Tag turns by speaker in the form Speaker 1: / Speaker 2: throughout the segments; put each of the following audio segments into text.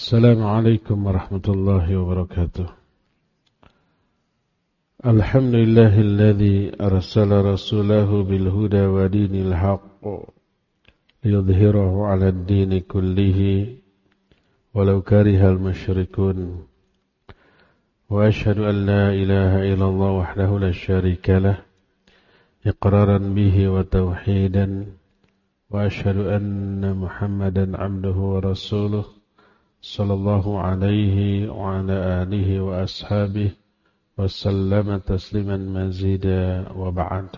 Speaker 1: السلام عليكم ورحمة الله وبركاته. الحمد لله الذي أرسل رسوله بالهدى ودين الحق ليظهره على الدين كله ولو كره المشركون. وأشهد أن لا إله إلا الله وحده لا شريك له إقرارا به وتوحيدا. وأشهد أن محمدا عبده ورسوله صلى الله عليه وعلى آله وأصحابه وسلم تسليما مزيدا وبعد.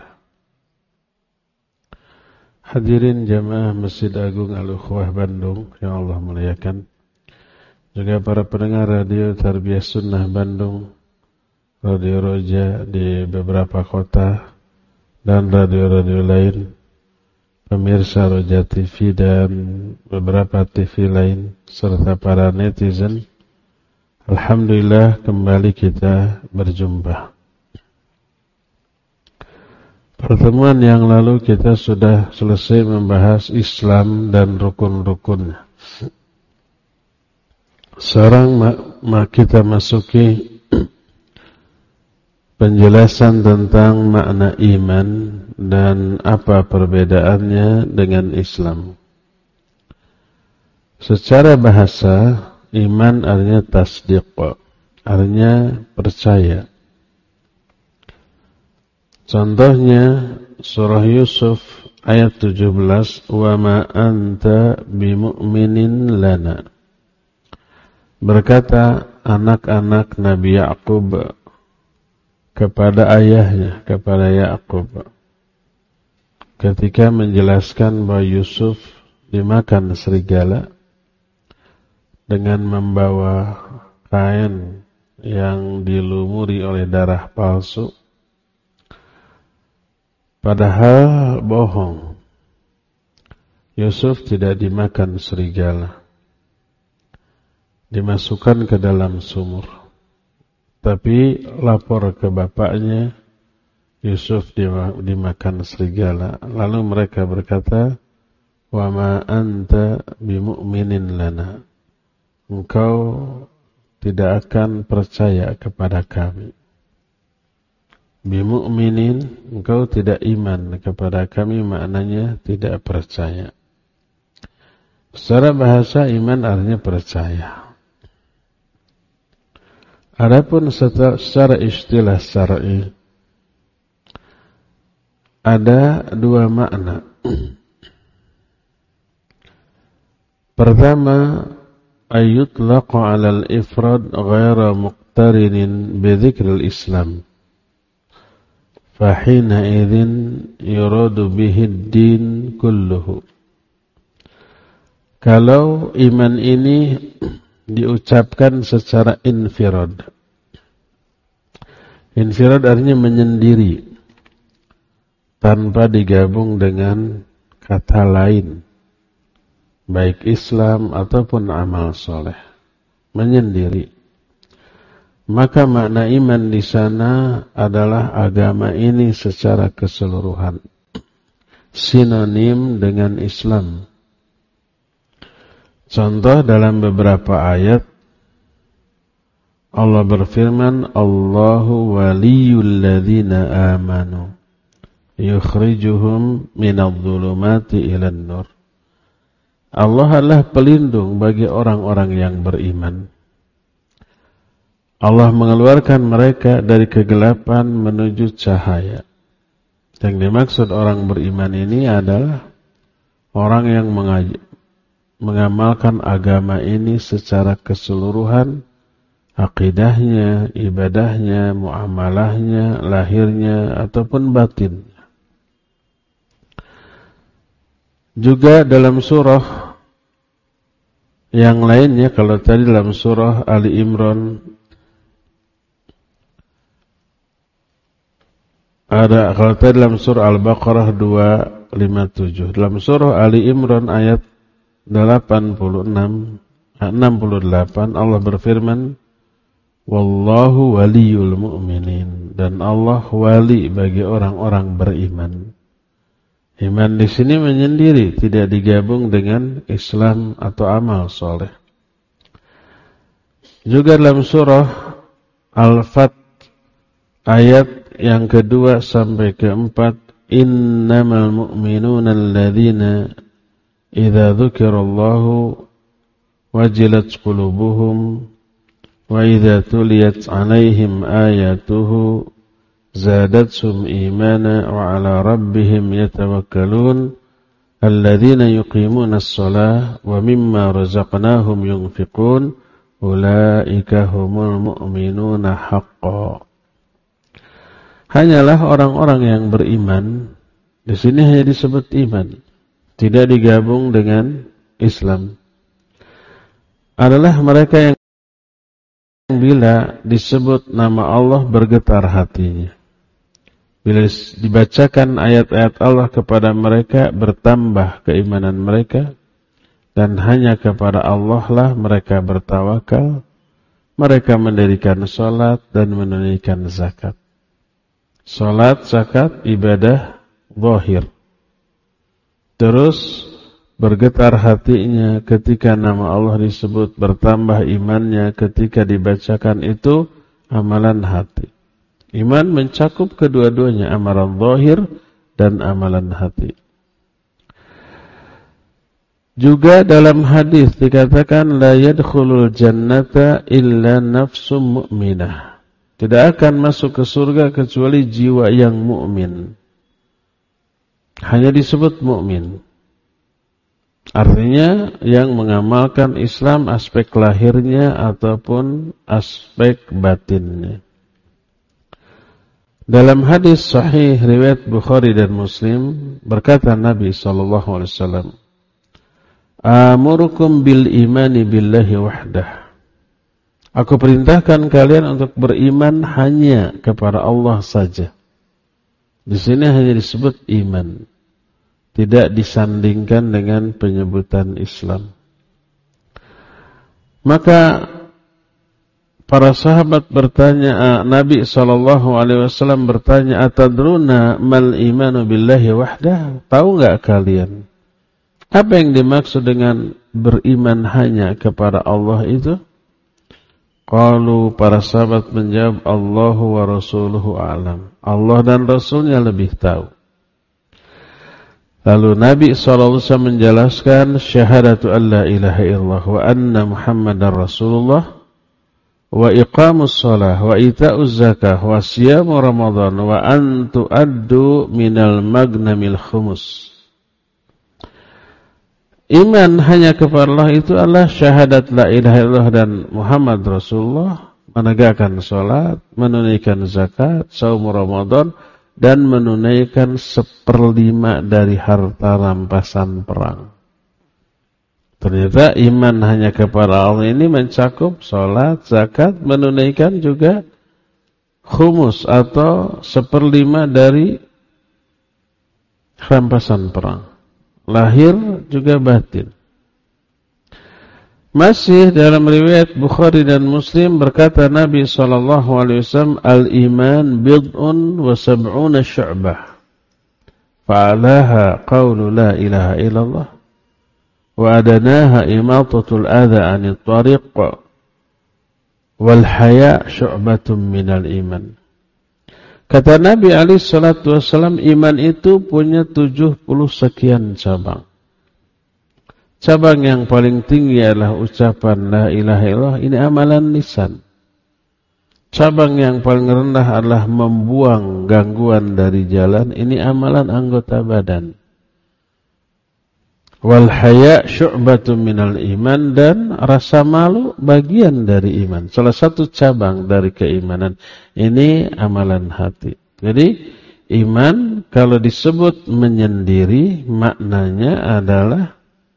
Speaker 1: Hadirin jamaah Masjid Agung Al-Ukhwah Bandung yang Allah muliakan, juga para pendengar radio Tarbiyah Sunnah Bandung, Radio Roja di beberapa kota, dan radio-radio lain, pemirsa Roja TV dan beberapa TV lain, serta para netizen. Alhamdulillah kembali kita berjumpa. Pertemuan yang lalu kita sudah selesai membahas Islam dan rukun-rukunnya. Sekarang kita masuki penjelasan tentang makna iman dan apa perbedaannya dengan Islam. Secara bahasa, iman artinya tasdiq, artinya percaya. Contohnya surah Yusuf ayat 17, wa ma anta bimu'minin lana. Berkata anak-anak Nabi Ya'qub kepada ayahnya, kepada Ya'qub, ketika menjelaskan bahwa Yusuf dimakan serigala dengan membawa kain yang dilumuri oleh darah palsu, padahal bohong. Yusuf tidak dimakan serigala, dimasukkan ke dalam sumur. Tapi lapor ke bapaknya, Yusuf dimakan serigala. Lalu mereka berkata, wa ma anta bimu'minin lana. Engkau tidak akan percaya kepada kami. Bimu'minin, engkau tidak iman kepada kami, maknanya tidak percaya. Secara bahasa iman artinya percaya. Adapun secara istilah syar'i ada dua makna. Pertama, ayutlaqu 'alal ifrad ghaira muqtarinin bi dzikril Islam. Fa hina idzin yuradu bihi ad-din kulluhu. Kalau iman ini diucapkan secara infirad. Infirad artinya menyendiri, tanpa digabung dengan kata lain, baik Islam ataupun amal soleh, menyendiri. Maka makna iman di sana adalah agama ini secara keseluruhan, sinonim dengan Islam. Contoh dalam beberapa ayat Allah berfirman, Allahu waliyul ladzina amanu yukhrijuhum minadh-dhulumati ilan nur. Allah adalah pelindung bagi orang-orang yang beriman. Allah mengeluarkan mereka dari kegelapan menuju cahaya. Yang dimaksud orang beriman ini adalah orang yang mengamalkan agama ini secara keseluruhan, akidahnya, ibadahnya, muamalahnya, lahirnya, ataupun batinnya. Juga dalam surah yang lainnya, kalau tadi dalam surah Ali Imran, kalau tadi dalam surah Al-Baqarah 257, dalam surah Ali Imran ayat 68 Allah berfirman, wallahu waliyul mu'minin, dan Allah wali bagi orang-orang beriman. Iman di sini menyendiri, tidak digabung dengan Islam atau amal soleh. Juga dalam surah Al-Fat ayat yang kedua sampai keempat, innamal mu'minuna alladzina idza dzukirallahu wajilat qulubuhum wa idza tuliyat 'alaihim ayatuhu zadatuhum imana wa 'ala rabbihim yatawakkalun alladzina yuqimuna as-shalah wa mimma razaqnahum yunfiqun ulaika humul mu'minuna haqqan. Hanyalah orang-orang yang beriman, di sini hanya disebut iman, tidak digabung dengan Islam. Adalah mereka yang bila disebut nama Allah bergetar hatinya. Bila dibacakan ayat-ayat Allah kepada mereka, bertambah keimanan mereka, dan hanya kepada Allah lah mereka bertawakal. Mereka mendirikan salat dan menunaikan zakat. Salat, zakat, ibadah zahir. Terus bergetar hatinya ketika nama Allah disebut, bertambah imannya ketika dibacakan, itu amalan hati. Iman mencakup kedua-duanya, amalan zahir dan amalan hati. Juga dalam hadis dikatakan la yadkhulul jannata illa nafsum mu'minah. Tidak akan masuk ke surga kecuali jiwa yang mukmin. Hanya disebut mukmin. Artinya yang mengamalkan Islam aspek lahirnya ataupun aspek batinnya. Dalam hadis sahih riwayat Bukhari dan Muslim berkata Nabi SAW, amurukum bil imani billahi wahdah. Aku perintahkan kalian untuk beriman hanya kepada Allah saja. Di sini hanya disebut iman, tidak disandingkan dengan penyebutan Islam. Maka para sahabat bertanya, Nabi SAW bertanya, atadruna mal imanu billahi wahdah? Tahu enggak kalian apa yang dimaksud dengan beriman hanya kepada Allah itu? Qalu, para sahabat menjawab, Allahu wa rasuluhu a'lam. Allah dan Rasulnya lebih tahu. Lalu Nabi SAW menjelaskan, syahadatu an la ilaha illallah wa anna Muhammadar Rasulullah wa iqamus shalah wa ita'uz zakah wa siyamu Ramadan wa an tu'addu minal magnamil khumus. Iman hanya kepada Allah itu adalah syahadat la ilaha illallah dan Muhammad Rasulullah, menegakkan salat, menunaikan zakat, saum Ramadan, dan menunaikan 1/5 dari harta rampasan perang. Ternyata iman hanya kepada Allah ini mencakup salat, zakat, menunaikan juga khumus atau 1/5 dari rampasan perang. Lahir juga batin. Masih dalam riwayat Bukhari dan Muslim berkata Nabi SAW, al-iman bid'un wa sab'una syu'bah. Fa'alaha qawlu la ilaha illallah. Wa adanaha imatatul adha anit tariq. Wal haya syu'batun minal iman. Kata Nabi SAW, iman itu punya 70 sekian cabang. Cabang yang paling tinggi adalah ucapan la ilaha illallah, ini amalan lisan. Cabang yang paling rendah adalah membuang gangguan dari jalan, ini amalan anggota badan. Wal haya syu'batun minal iman, dan rasa malu bagian dari iman. Salah satu cabang dari keimanan. Ini amalan hati. Jadi iman kalau disebut menyendiri, maknanya adalah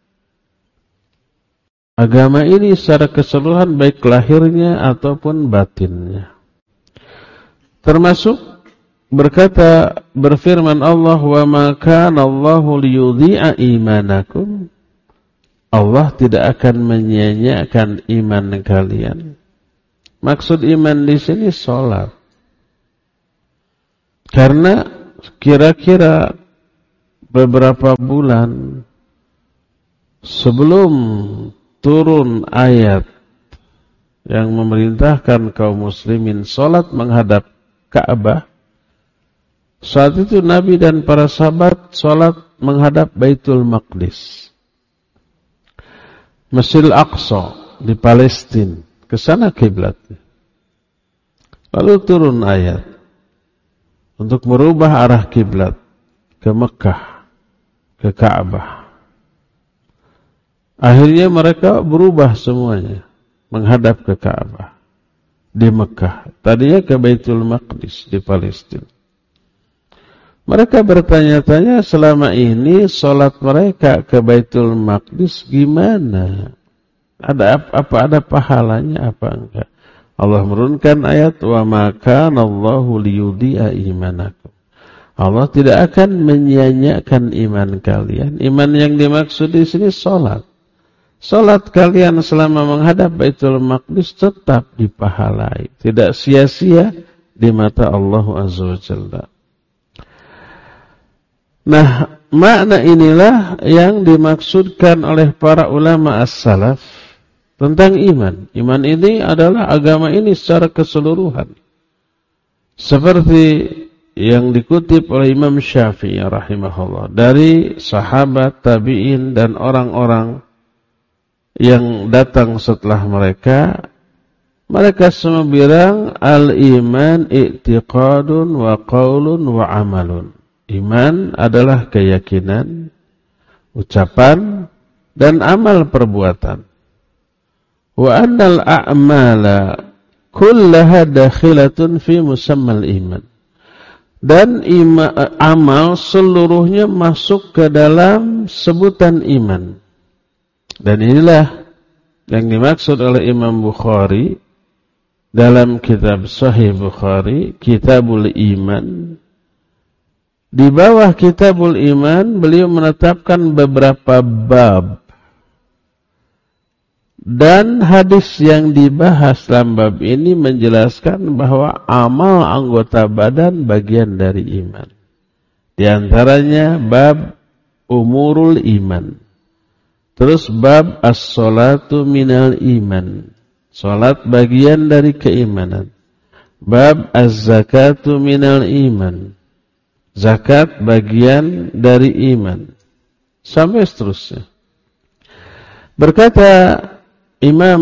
Speaker 1: agama ini secara keseluruhan baik lahirnya ataupun batinnya. Termasuk berfirman Allah, wa ma kana Allahu liyudhi'a imanakum. Allah tidak akan menyia-nyiakan iman kalian. Maksud iman di sini salat. Karena kira-kira beberapa bulan sebelum turun ayat yang memerintahkan kaum muslimin salat menghadap Ka'bah. Saat itu Nabi dan para sahabat salat menghadap Baitul Maqdis, Masjidil Aqsa di Palestina, ke sana kiblatnya. Lalu turun ayat untuk merubah arah kiblat ke Mekah, ke Ka'bah. Akhirnya mereka berubah semuanya menghadap ke Ka'bah di Mekah. Tadinya ke Baitul Maqdis di Palestina. Mereka bertanya-tanya selama ini salat mereka ke Baitul Maqdis gimana? Ada pahalanya apa enggak? Allah menurunkan ayat wa ma kana Allahu liyudhi'a imanakum. Allah tidak akan menyia-nyiakan iman kalian. Iman yang dimaksud di sini salat. Salat kalian selama menghadap Baitul Maqdis tetap dipahalai, tidak sia-sia di mata Allah Azza wa Jalla. Nah, makna inilah yang dimaksudkan oleh para ulama as-salaf tentang iman. Iman ini adalah agama ini secara keseluruhan. Seperti yang dikutip oleh Imam Syafi'i rahimahullah dari sahabat, tabi'in dan orang-orang yang datang setelah mereka. Mereka semua bilang al-iman i'tiqadun wa qaulun wa amalun. Iman adalah keyakinan, ucapan, dan amal perbuatan. Wa annal a'mala kullaha dakhilatun fi musammal iman. Dan amal seluruhnya masuk ke dalam sebutan iman. Dan inilah yang dimaksud oleh Imam Bukhari dalam kitab Sahih Bukhari, Kitabul Iman. Di bawah Kitabul Iman, beliau menetapkan beberapa bab. Dan hadis yang dibahas dalam bab ini menjelaskan bahwa amal anggota badan bagian dari iman. Di antaranya bab umurul iman. Terus bab as-salatu minal iman. Salat bagian dari keimanan. Bab az-zakatu minal iman. Zakat bagian dari iman. Sampai seterusnya. Berkata Imam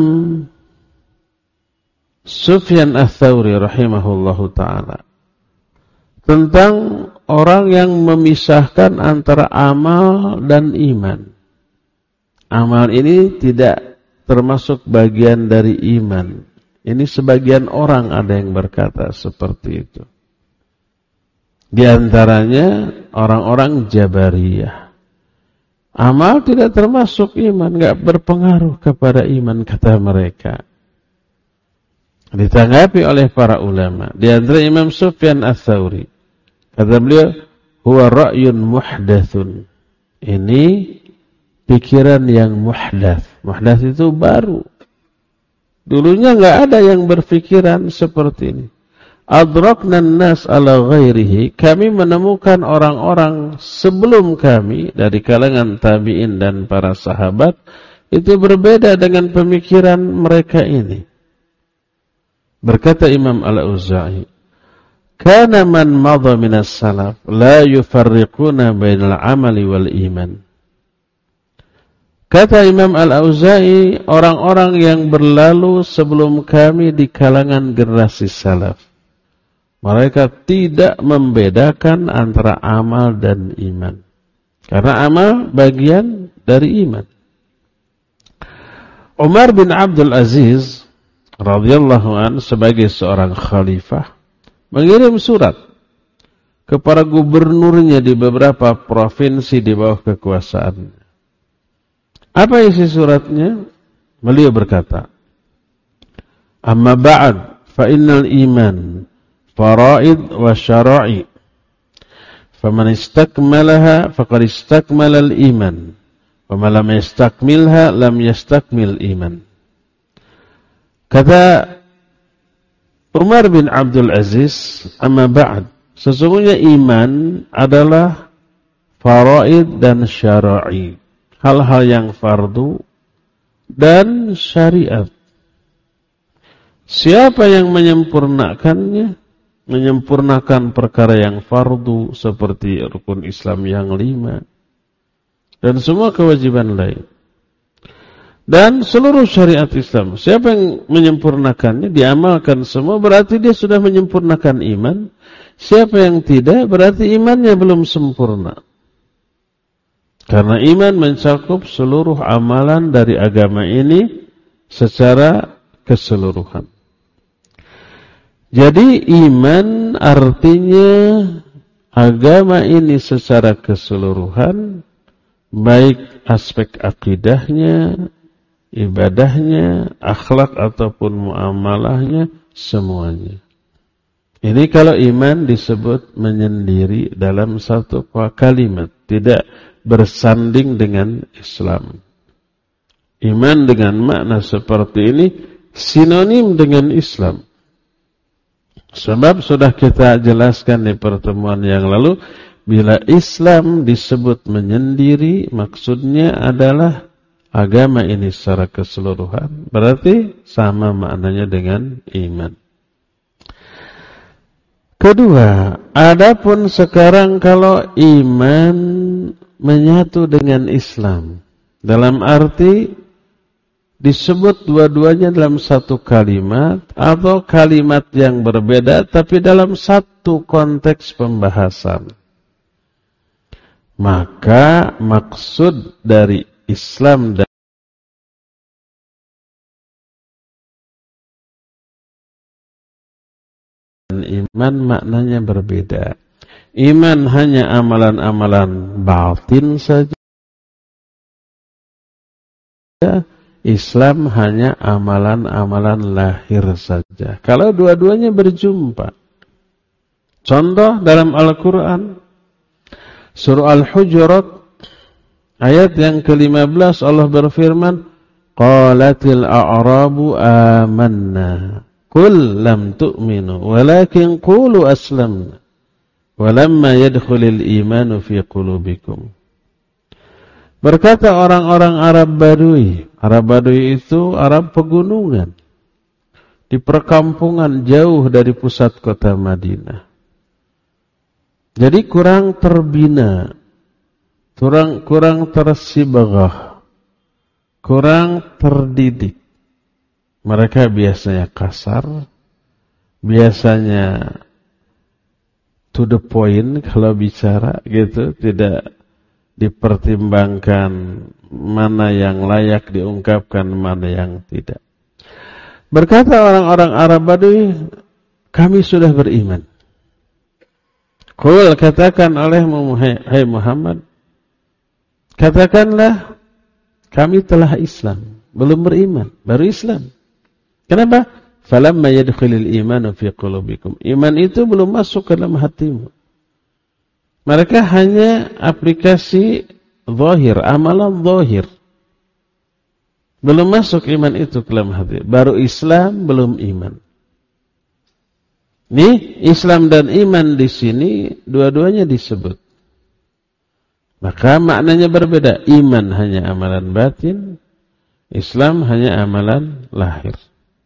Speaker 1: Sufyan Ats-Tsauri rahimahullahu ta'ala tentang orang yang memisahkan antara amal dan iman. Amal ini tidak termasuk bagian dari iman. Ini sebagian orang ada yang berkata seperti itu. Di antaranya orang-orang Jabariyah. Amal tidak termasuk iman, enggak berpengaruh kepada iman kata mereka. Ditanggapi oleh para ulama. Di antara Imam Sufyan Ats-Tsauri. Kata beliau, huwa ra'yun muhdatsun. Ini pikiran yang muhdats. Muhdats itu baru. Dulunya enggak ada yang berpikiran seperti ini. Adrakna an-nas ala ghairihi, kami menemukan orang-orang sebelum kami dari kalangan tabi'in dan para sahabat itu berbeda dengan pemikiran mereka ini. Berkata Imam Al-Auza'i, kana man madha minas salaf la yufarriquna bainal amali wal iman. Kata Imam Al-Auza'i, orang-orang yang berlalu sebelum kami di kalangan generasi salaf, mereka tidak membedakan antara amal dan iman. Karena amal bagian dari iman. Umar bin Abdul Aziz radhiyallahu anhu sebagai seorang khalifah mengirim surat kepada gubernurnya di beberapa provinsi di bawah kekuasaannya. Apa isi suratnya? Beliau berkata, "Amma ba'd fa innal iman faraid wa syara'i. Faman istakmalaha faqad istakmala al-iman. Wa man lam yastakmilha lam yastakmil iman." Kata Umar bin Abdul Aziz, "Amma ba'd, sesungguhnya iman adalah faraid dan syara'i. Hal-hal yang fardu dan syariat. Siapa yang menyempurnakannya, menyempurnakan perkara yang fardu seperti rukun Islam yang 5 dan semua kewajiban lain dan seluruh syariat Islam, siapa yang menyempurnakannya, diamalkan semua, berarti dia sudah menyempurnakan iman. Siapa yang tidak, berarti imannya belum sempurna. Karena iman mencakup seluruh amalan dari agama ini secara keseluruhan. Jadi iman artinya agama ini secara keseluruhan, baik aspek akidahnya, ibadahnya, akhlak ataupun muamalahnya, semuanya. Ini kalau iman disebut menyendiri dalam satu kalimat, tidak bersanding dengan Islam. Iman dengan makna seperti ini sinonim dengan Islam. Sebab sudah kita jelaskan di pertemuan yang lalu, bila Islam disebut menyendiri, maksudnya adalah agama ini secara keseluruhan, berarti sama maknanya dengan iman. Kedua, adapun sekarang kalau iman menyatu dengan Islam, dalam arti disebut dua-duanya dalam satu kalimat atau kalimat yang berbeda tapi dalam satu konteks pembahasan. Maka maksud dari Islam dan iman maknanya berbeda. Iman hanya amalan-amalan batin saja. Islam hanya amalan-amalan lahir saja. Kalau dua-duanya berjumpa. Contoh dalam Al-Quran, surah Al-Hujurat, ayat yang ke-15 Allah berfirman, Qalatil a'rabu amanna, Qul lam tu'minu, walakin qulu aslamna, walamma yadkhulil imanu fi qulubikum. Berkata orang-orang Arab Badui. Arab Badui itu Arab pegunungan. Di perkampungan jauh dari pusat kota Madinah. Jadi kurang terbina. Kurang tersibagah. Kurang terdidik. Mereka biasanya kasar. Biasanya to the point kalau bicara gitu. Tidak dipertimbangkan mana yang layak diungkapkan, mana yang tidak. Berkata orang-orang Arab Badui, kami sudah beriman. Qul, katakan olehmu, hai Muhammad, katakanlah kami telah Islam, belum beriman, baru Islam. Kenapa? Falamma yadkhulul imanu fi qulubikum. Iman itu belum masuk ke dalam hatimu. Mereka hanya aplikasi zahir, amalan zahir. Belum masuk iman itu ke dalam hati. Baru Islam, belum iman. Nih, Islam dan iman di sini dua-duanya disebut. Maka maknanya berbeda. Iman hanya amalan batin, Islam hanya amalan lahir.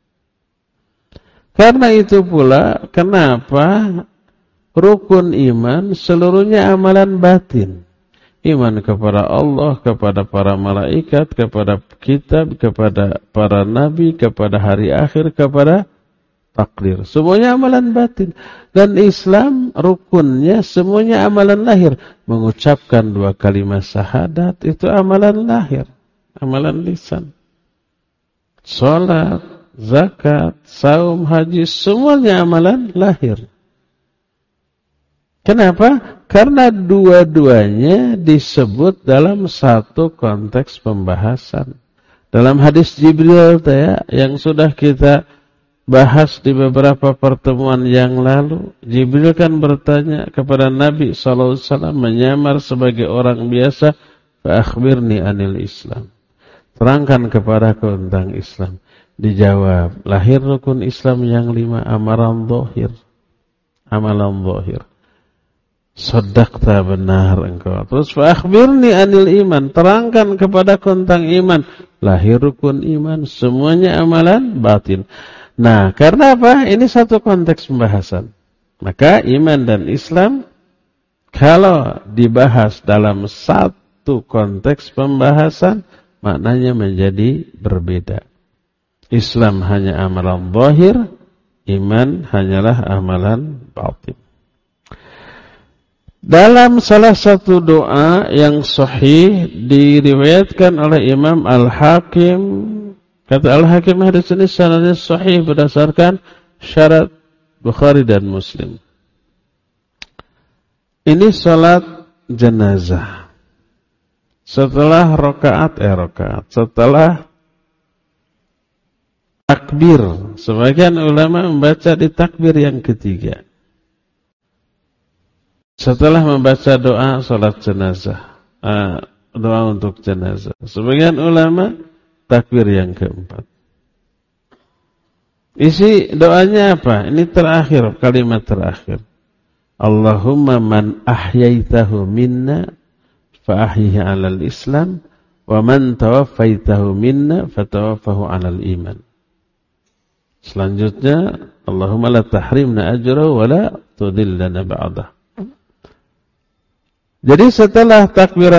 Speaker 1: Karena itu pula, kenapa rukun iman seluruhnya amalan batin. Iman kepada Allah, kepada para malaikat, kepada kitab, kepada para nabi, kepada hari akhir, kepada takdir. Semuanya amalan batin. Dan Islam rukunnya semuanya amalan lahir. Mengucapkan 2 kalimat syahadat itu amalan lahir. Amalan lisan. Salat, zakat, saum, haji, semuanya amalan lahir. Kenapa? Karena dua-duanya disebut dalam satu konteks pembahasan. Dalam hadis Jibril yang sudah kita bahas di beberapa pertemuan yang lalu, Jibril kan bertanya kepada Nabi SAW, menyamar sebagai orang biasa, fa akhbirni anil Islam. Terangkan kepadaku tentang Islam. Dijawab, lahir rukun Islam yang 5, amalan zahir. Amalan zahir. Shadaqta, benar engkau. Terus fa akhbirni anil iman, terangkan kepadaku tentang iman. Lahir rukun iman, semuanya amalan batin. Nah, karena apa? Ini satu konteks pembahasan. Maka iman dan Islam kalau dibahas dalam satu konteks pembahasan, maknanya menjadi berbeda. Islam hanya amalan zahir, iman hanyalah amalan batin. Dalam salah satu doa yang sahih diriwayatkan oleh Imam Al-Hakim, kata Al-Hakim hadis ini sanadnya sahih berdasarkan syarat Bukhari dan Muslim. Ini salat jenazah. Setelah rakaat, setelah takbir, sebagian ulama membaca di takbir yang ketiga. Setelah membaca doa salat jenazah, doa untuk jenazah. Sebagian ulama takbir yang keempat. Isi doanya apa? Ini terakhir, kalimat terakhir. Allahumma man ahyaitahu minna fa ahyihi 'alal Islam wa man tawaffaitahu minna fatawaffahu 'alal iman. Selanjutnya, Allahumma la tahrimna ajrahu wa la tudillana ba'dah. Jadi setelah takbir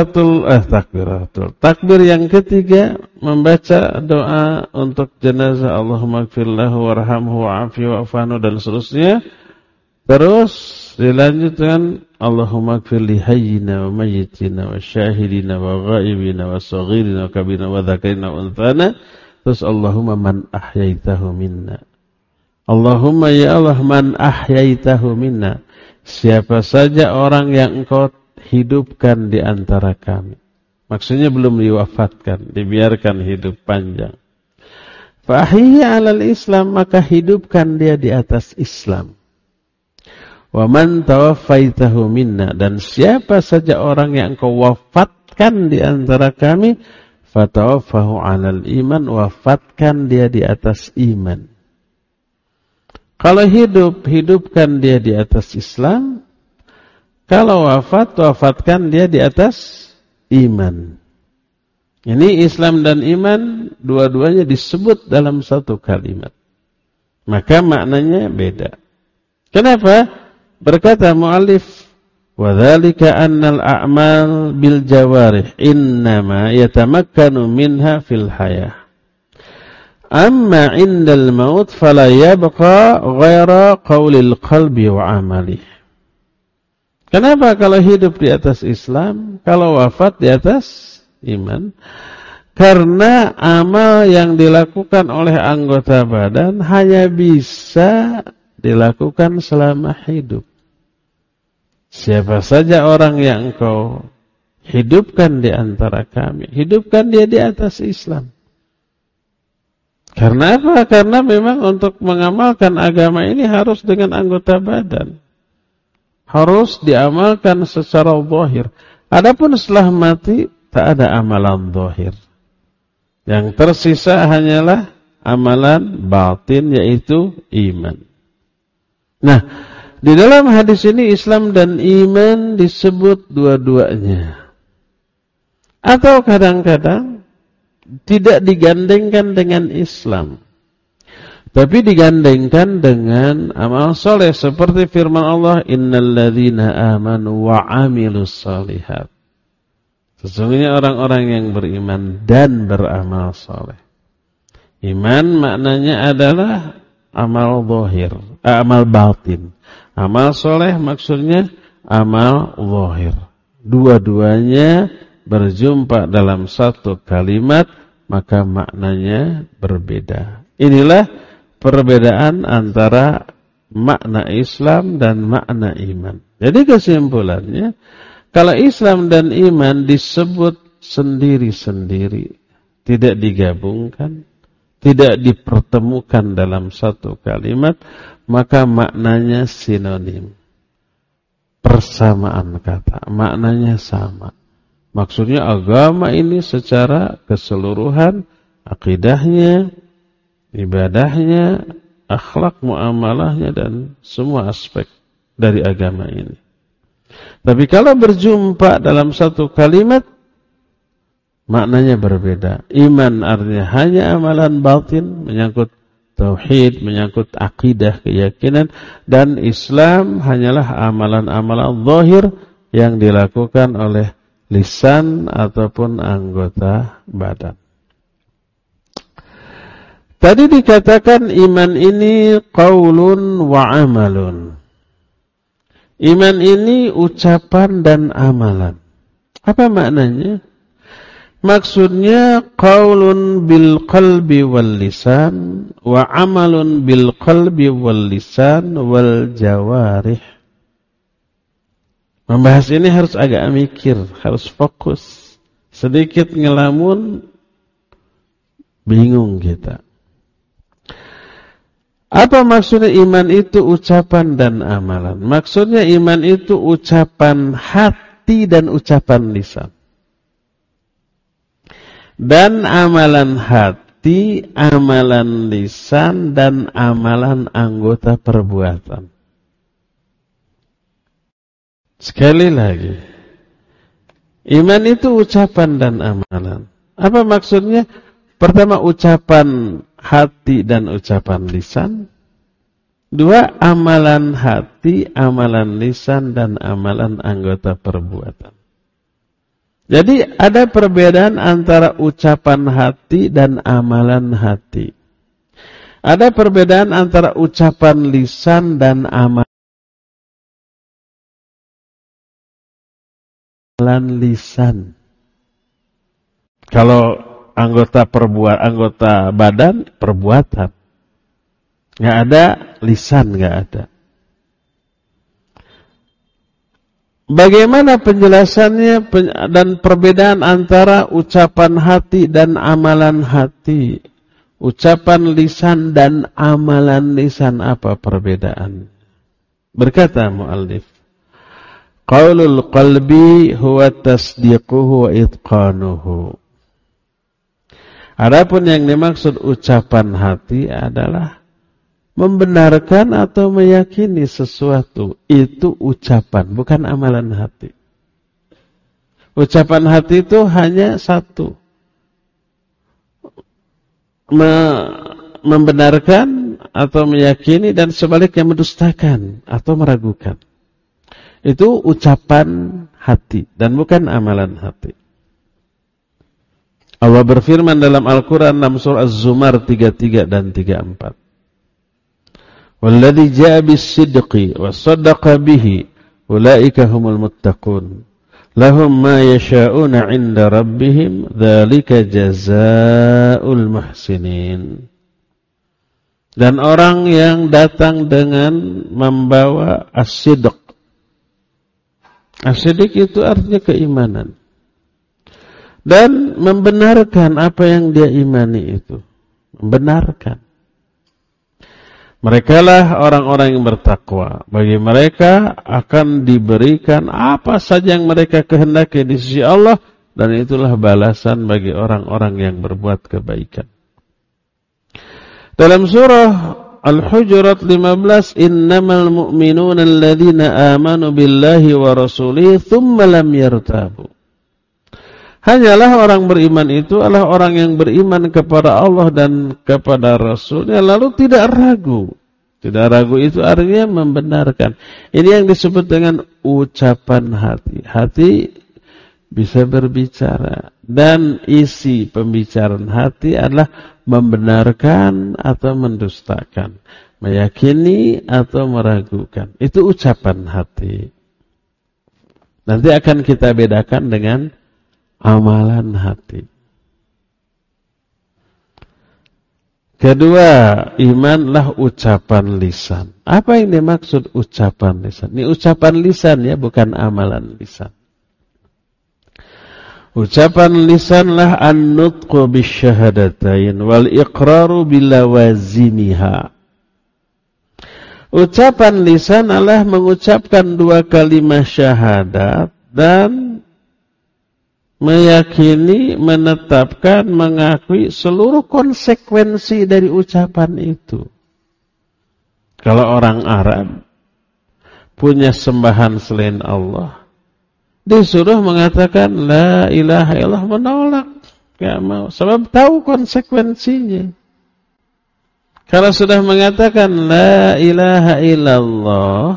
Speaker 1: yang ketiga membaca doa untuk jenazah, Allahumma ighfir lahu warhamhu wa'afihi wa'fu anhu dan seterusnya. Terus dilanjutkan Allahumma ighfir li hayyina wa mayyitina wa syahidina wa ghaibina wa saghirina wa kabirina wa dzakarina wa unthana. Terus Allahumma man ahyaitahu minna. Allahumma ya Allah man ahyaitahu minna. Siapa saja orang yang engkau hidupkan di antara kami. Maksudnya belum diwafatkan, dibiarkan hidup panjang. Fa ahyihi 'alal Islam, maka hidupkan dia di atas Islam. Wa man tawaffaitahu minna, dan siapa saja orang yang engkau wafatkan di antara kami, fatawaffahu 'alal iman, wafatkan dia di atas iman. Kalau hidup, hidupkan dia di atas Islam. Kalau wafat, wafatkan dia di atas iman. Ini Islam dan iman dua-duanya disebut dalam satu kalimat. Maka maknanya beda. Kenapa? Berkata mu'allif, وَذَلِكَ أَنَّ الْأَعْمَالِ بِالْجَوَارِحِ إِنَّمَا يَتَمَكَّنُ مِنْهَا فِي الْحَيَاةِ أَمَّا عِنْدَ الْمَوْتِ فَلَا يَبْقَى غَيْرَ قَوْلِ الْقَلْبِ وَعَمَلِهِ. Kenapa kalau hidup di atas Islam, kalau wafat di atas iman? Karena amal yang dilakukan oleh anggota badan hanya bisa dilakukan selama hidup. Siapa saja orang yang engkau hidupkan di antara kami, hidupkan dia di atas Islam. Karena apa? Karena memang untuk mengamalkan agama ini harus dengan anggota badan. Harus diamalkan secara zahir. Adapun setelah mati, tak ada amalan zahir. Yang tersisa hanyalah amalan batin, yaitu iman. Nah, di dalam hadis ini Islam dan iman disebut dua-duanya. Atau kadang-kadang tidak digandengkan dengan Islam, tapi digandengkan dengan amal soleh, seperti firman Allah, innal ladzina amanu wa 'amilus shalihat. Sesungguhnya orang-orang yang beriman dan beramal soleh. Iman maknanya adalah amal zahir, amal batin. Amal soleh maksudnya amal zahir. Dua-duanya berjumpa dalam satu kalimat, maka maknanya berbeda. Inilah perbedaan antara makna Islam dan makna iman. Jadi kesimpulannya, kalau Islam dan iman disebut sendiri-sendiri, tidak digabungkan, tidak dipertemukan dalam satu kalimat, maka maknanya sinonim. Persamaan kata, maknanya sama. Maksudnya agama ini secara keseluruhan, akidahnya, ibadahnya, akhlak muamalahnya, dan semua aspek dari agama ini. Tapi kalau berjumpa dalam satu kalimat, maknanya berbeda. Iman artinya hanya amalan batin, menyangkut tauhid, menyangkut akidah, keyakinan, dan Islam hanyalah amalan-amalan zahir yang dilakukan oleh lisan ataupun anggota badan. Tadi dikatakan iman ini qaulun wa amalun. Iman ini ucapan dan amalan. Apa maknanya? Maksudnya qaulun bil qalbi wal lisan wa amalun bil qalbi wal lisan wal jawarih. Membahas ini harus agak mikir, harus fokus. Sedikit ngelamun, bingung kita. Apa maksudnya iman itu ucapan dan amalan? Maksudnya iman itu ucapan hati dan ucapan lisan. Dan amalan hati, amalan lisan, dan amalan anggota perbuatan. Sekali lagi, iman itu ucapan dan amalan. Apa maksudnya? Pertama, ucapan hati dan ucapan lisan. Dua, amalan hati, amalan lisan, dan amalan anggota perbuatan. Jadi ada perbedaan antara ucapan hati dan amalan hati. Ada perbedaan antara ucapan lisan dan amalan lisan. Kalau anggota badan perbuatan, nggak ada lisan, nggak ada. Bagaimana penjelasannya dan perbedaan antara ucapan hati dan amalan hati? Ucapan lisan dan amalan lisan, apa perbedaan? Berkata muallif, qaulul qalbi huwa tasdiquhu wa itqanuhu. Adapun yang dimaksud ucapan hati adalah membenarkan atau meyakini sesuatu. Itu ucapan, bukan amalan hati. Ucapan hati itu hanya satu. Membenarkan atau meyakini, dan sebaliknya mendustakan atau meragukan. Itu ucapan hati dan bukan amalan hati. Allah berfirman dalam Al-Quran dalam surah Az-Zumar 33 dan 34. Walladzi jaa bis-sidqi wa saddaqa bihi ulaika humul muttaqun. Lahum ma yasha'una 'inda rabbihim dzalika jazaa'ul muhsinin. Dan orang yang datang dengan membawa as-sidq. As-sidq itu artinya keimanan. Dan membenarkan apa yang dia imani itu. Membenarkan. Merekalah orang-orang yang bertakwa. Bagi mereka akan diberikan apa saja yang mereka kehendaki di sisi Allah. Dan itulah balasan bagi orang-orang yang berbuat kebaikan. Dalam surah Al-Hujurat 15, Innamal mu'minuna alladhina amanu billahi wa rasulihi thumma lam yartabu. Hanyalah orang beriman itu adalah orang yang beriman kepada Allah dan kepada Rasulnya, lalu tidak ragu. Tidak ragu itu artinya membenarkan. Ini yang disebut dengan ucapan hati. Hati bisa berbicara. Dan isi pembicaraan hati adalah membenarkan atau mendustakan. Meyakini atau meragukan. Itu ucapan hati. Nanti akan kita bedakan dengan amalan hati. Kedua, imanlah ucapan lisan. Apa yang dimaksud ucapan lisan? Ini ucapan lisan ya, bukan amalan lisan. Ucapan lisanlah an-nutqu bisyahadatain wal iqraru bilawazimiha. Ucapan lisan adalah mengucapkan dua kalimat syahadat dan meyakini, menetapkan, mengakui seluruh konsekuensi dari ucapan itu. Kalau orang Arab punya sembahan selain Allah, disuruh mengatakan la ilaha illallah, menolak, gak mau, sebab tahu konsekuensinya. Kalau sudah mengatakan la ilaha illallah,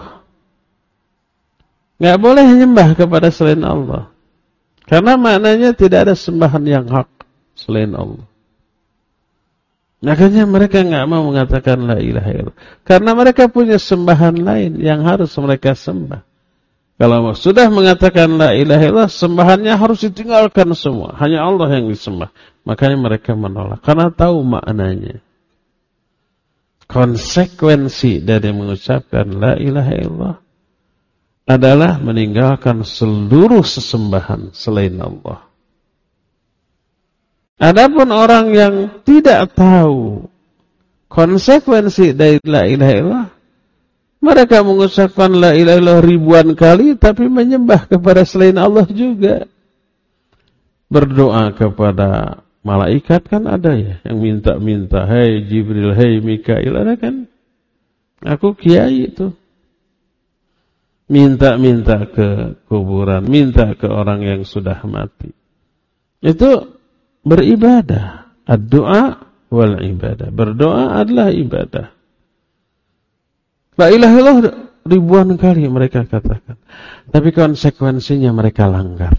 Speaker 1: nggak boleh menyembah kepada selain Allah. Karena maknanya tidak ada sembahan yang hak selain Allah. Makanya mereka nggak mau mengatakan la ilaha illallah. Karena mereka punya sembahan lain yang harus mereka sembah. Kalau sudah mengatakan la ilaha illallah, sembahannya harus ditinggalkan semua. Hanya Allah yang disembah. Makanya mereka menolak. Karena tahu maknanya. Konsekuensi dari mengucapkan la ilaha illallah adalah meninggalkan seluruh sesembahan selain Allah. Adapun orang yang tidak tahu konsekuensi dari la ilaha illallah, mereka mengucapkan la ilaha illallah ribuan kali tapi menyembah kepada selain Allah juga. Berdoa kepada malaikat kan ada ya yang minta-minta, "Hai Jibril, hai Mikail," ada kan? Aku kiai itu. Minta-minta ke kuburan, minta ke orang yang sudah mati. Itu beribadah. Ad-du'a wal ibadah. Berdoa adalah ibadah. La ilaha illallah ribuan kali mereka katakan. Tapi konsekuensinya mereka langgar.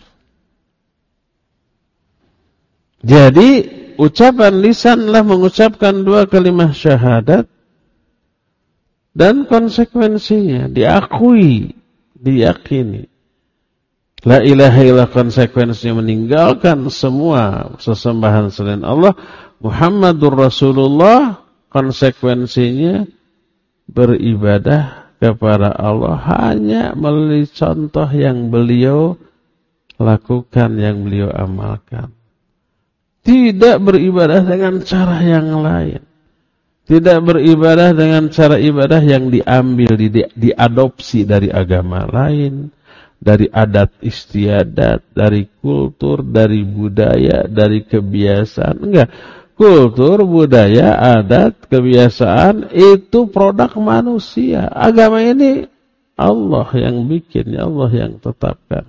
Speaker 1: Jadi ucapan lisanlah mengucapkan dua kalimat syahadat dan konsekuensinya diakui, diyakini. La ilaha illallah konsekuensinya meninggalkan semua sesembahan selain Allah. Muhammadur Rasulullah konsekuensinya beribadah kepada Allah hanya melalui contoh yang beliau lakukan, yang beliau amalkan. Tidak beribadah dengan cara yang lain. Tidak beribadah dengan cara ibadah yang diambil, diadopsi dari agama lain, dari adat istiadat, dari kultur, dari budaya, dari kebiasaan. Enggak. Kultur, budaya, adat, kebiasaan itu produk manusia. Agama ini Allah yang bikin, Allah yang tetapkan.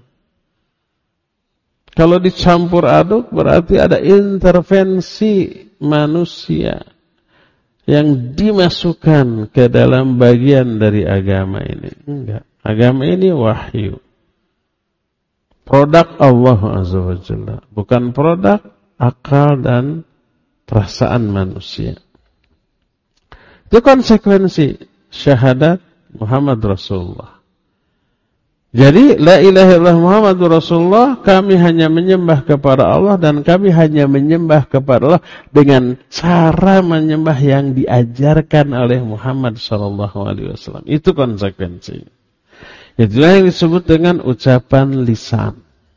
Speaker 1: Kalau dicampur aduk berarti ada intervensi manusia yang dimasukkan ke dalam bagian dari agama ini. Enggak. Agama ini wahyu. Produk Allah Azza wa Jalla. Bukan produk akal dan perasaan manusia. Itu konsekuensi syahadat Muhammad Rasulullah. Jadi la ilaha illallah Muhammadur Rasulullah, kami hanya menyembah kepada Allah dan kami hanya menyembah kepada Allah dengan cara menyembah yang diajarkan oleh Muhammad sallallahu alaihi wasallam. Itu konsekuensinya. Itulah yang disebut dengan ucapan lisan.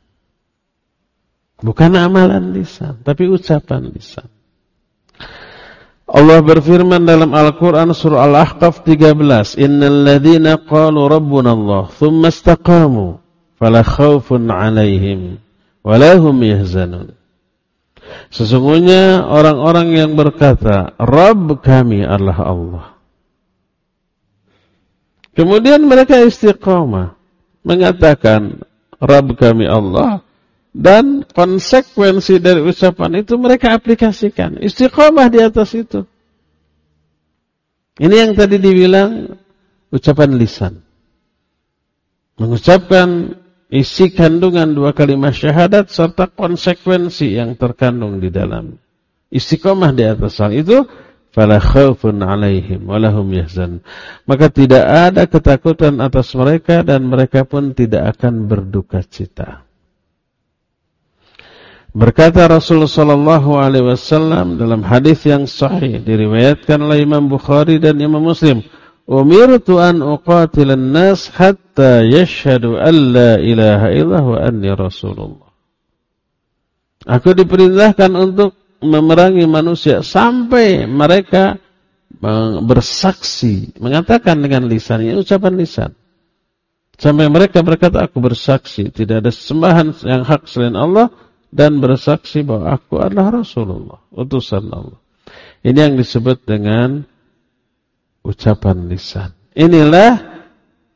Speaker 1: Bukan amalan lisan, tapi ucapan lisan. Allah berfirman dalam Al-Quran surah Al-Ahqaf 13, Innal ladhina qalu Rabbuna Allah, thumma istaqamu, fala khawfun alaihim, walahum yahzanun. Sesungguhnya orang-orang yang berkata, Rabb kami adalah Allah. Kemudian mereka istiqamah, mengatakan, Rabb kami Allah, dan konsekuensi dari ucapan itu mereka aplikasikan. Istiqamah di atas itu. Ini yang tadi dibilang ucapan lisan. Mengucapkan isi kandungan dua kalimat syahadat serta konsekuensi yang terkandung di dalam. Istiqamah di atas hal itu. Fala khaufun alaihim walahum yahzan. Maka tidak ada ketakutan atas mereka dan mereka pun tidak akan berduka cita. Berkata Rasulullah sallallahu alaihi wasallam dalam hadis yang sahih diriwayatkan oleh Imam Bukhari dan Imam Muslim, "Umirtu an uqatilan nas hatta yashhadu an la ilaha illallah wa anni rasulullah." Aku diperintahkan untuk memerangi manusia sampai mereka bersaksi, mengatakan dengan lisannya, ucapan lisan. Sampai mereka berkata, aku bersaksi tidak ada sembahan yang hak selain Allah, dan bersaksi bahwa aku adalah Rasulullah, utusan Allah. Ini yang disebut dengan ucapan lisan. Inilah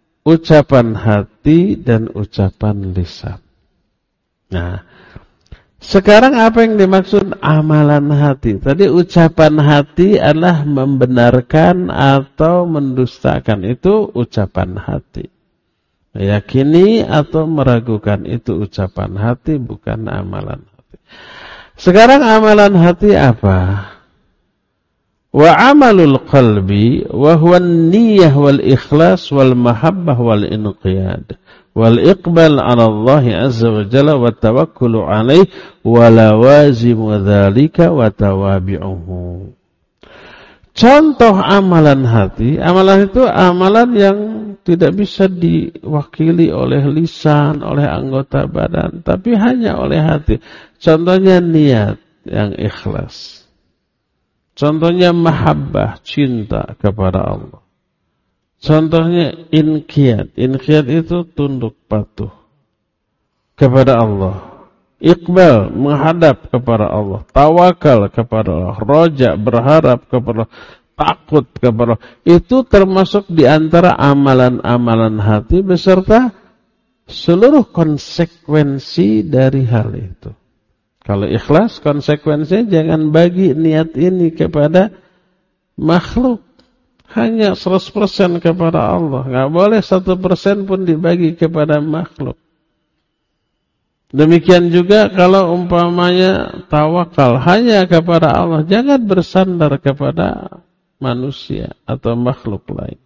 Speaker 1: ucapan hati dan ucapan lisan. Nah, Sekarang apa yang dimaksud amalan hati? Tadi ucapan hati adalah membenarkan atau mendustakan. Itu ucapan hati. Meyakini atau meragukan, itu ucapan hati, bukan amalan hati. Sekarang amalan hati apa? Wa amalul qalbi wa huwa an-niyyah wal ikhlas wal mahabbah wal inqiyad wal iqbal 'ala Allah azza wa jalla wa tawakkulu 'alaihi wa lawazimu dzalika wa tawabi'uhu. Contoh amalan hati, amalan itu amalan yang tidak bisa diwakili oleh lisan, oleh anggota badan, tapi hanya oleh hati. Contohnya niat yang ikhlas. Contohnya mahabbah, cinta kepada Allah. Contohnya inqiyad. Inqiyad itu tunduk patuh kepada Allah. Iqbal, menghadap kepada Allah. Tawakal kepada Allah. Roja, berharap kepada Allah. Takut kepada Allah. Itu termasuk di antara amalan-amalan hati beserta seluruh konsekuensi dari hal itu. Kalau ikhlas, konsekuensinya jangan bagi niat ini kepada makhluk. Hanya 100% kepada Allah. Nggak boleh 1% pun dibagi kepada makhluk. Demikian juga kalau umpamanya tawakal hanya kepada Allah. Jangan bersandar kepada manusia atau makhluk lain.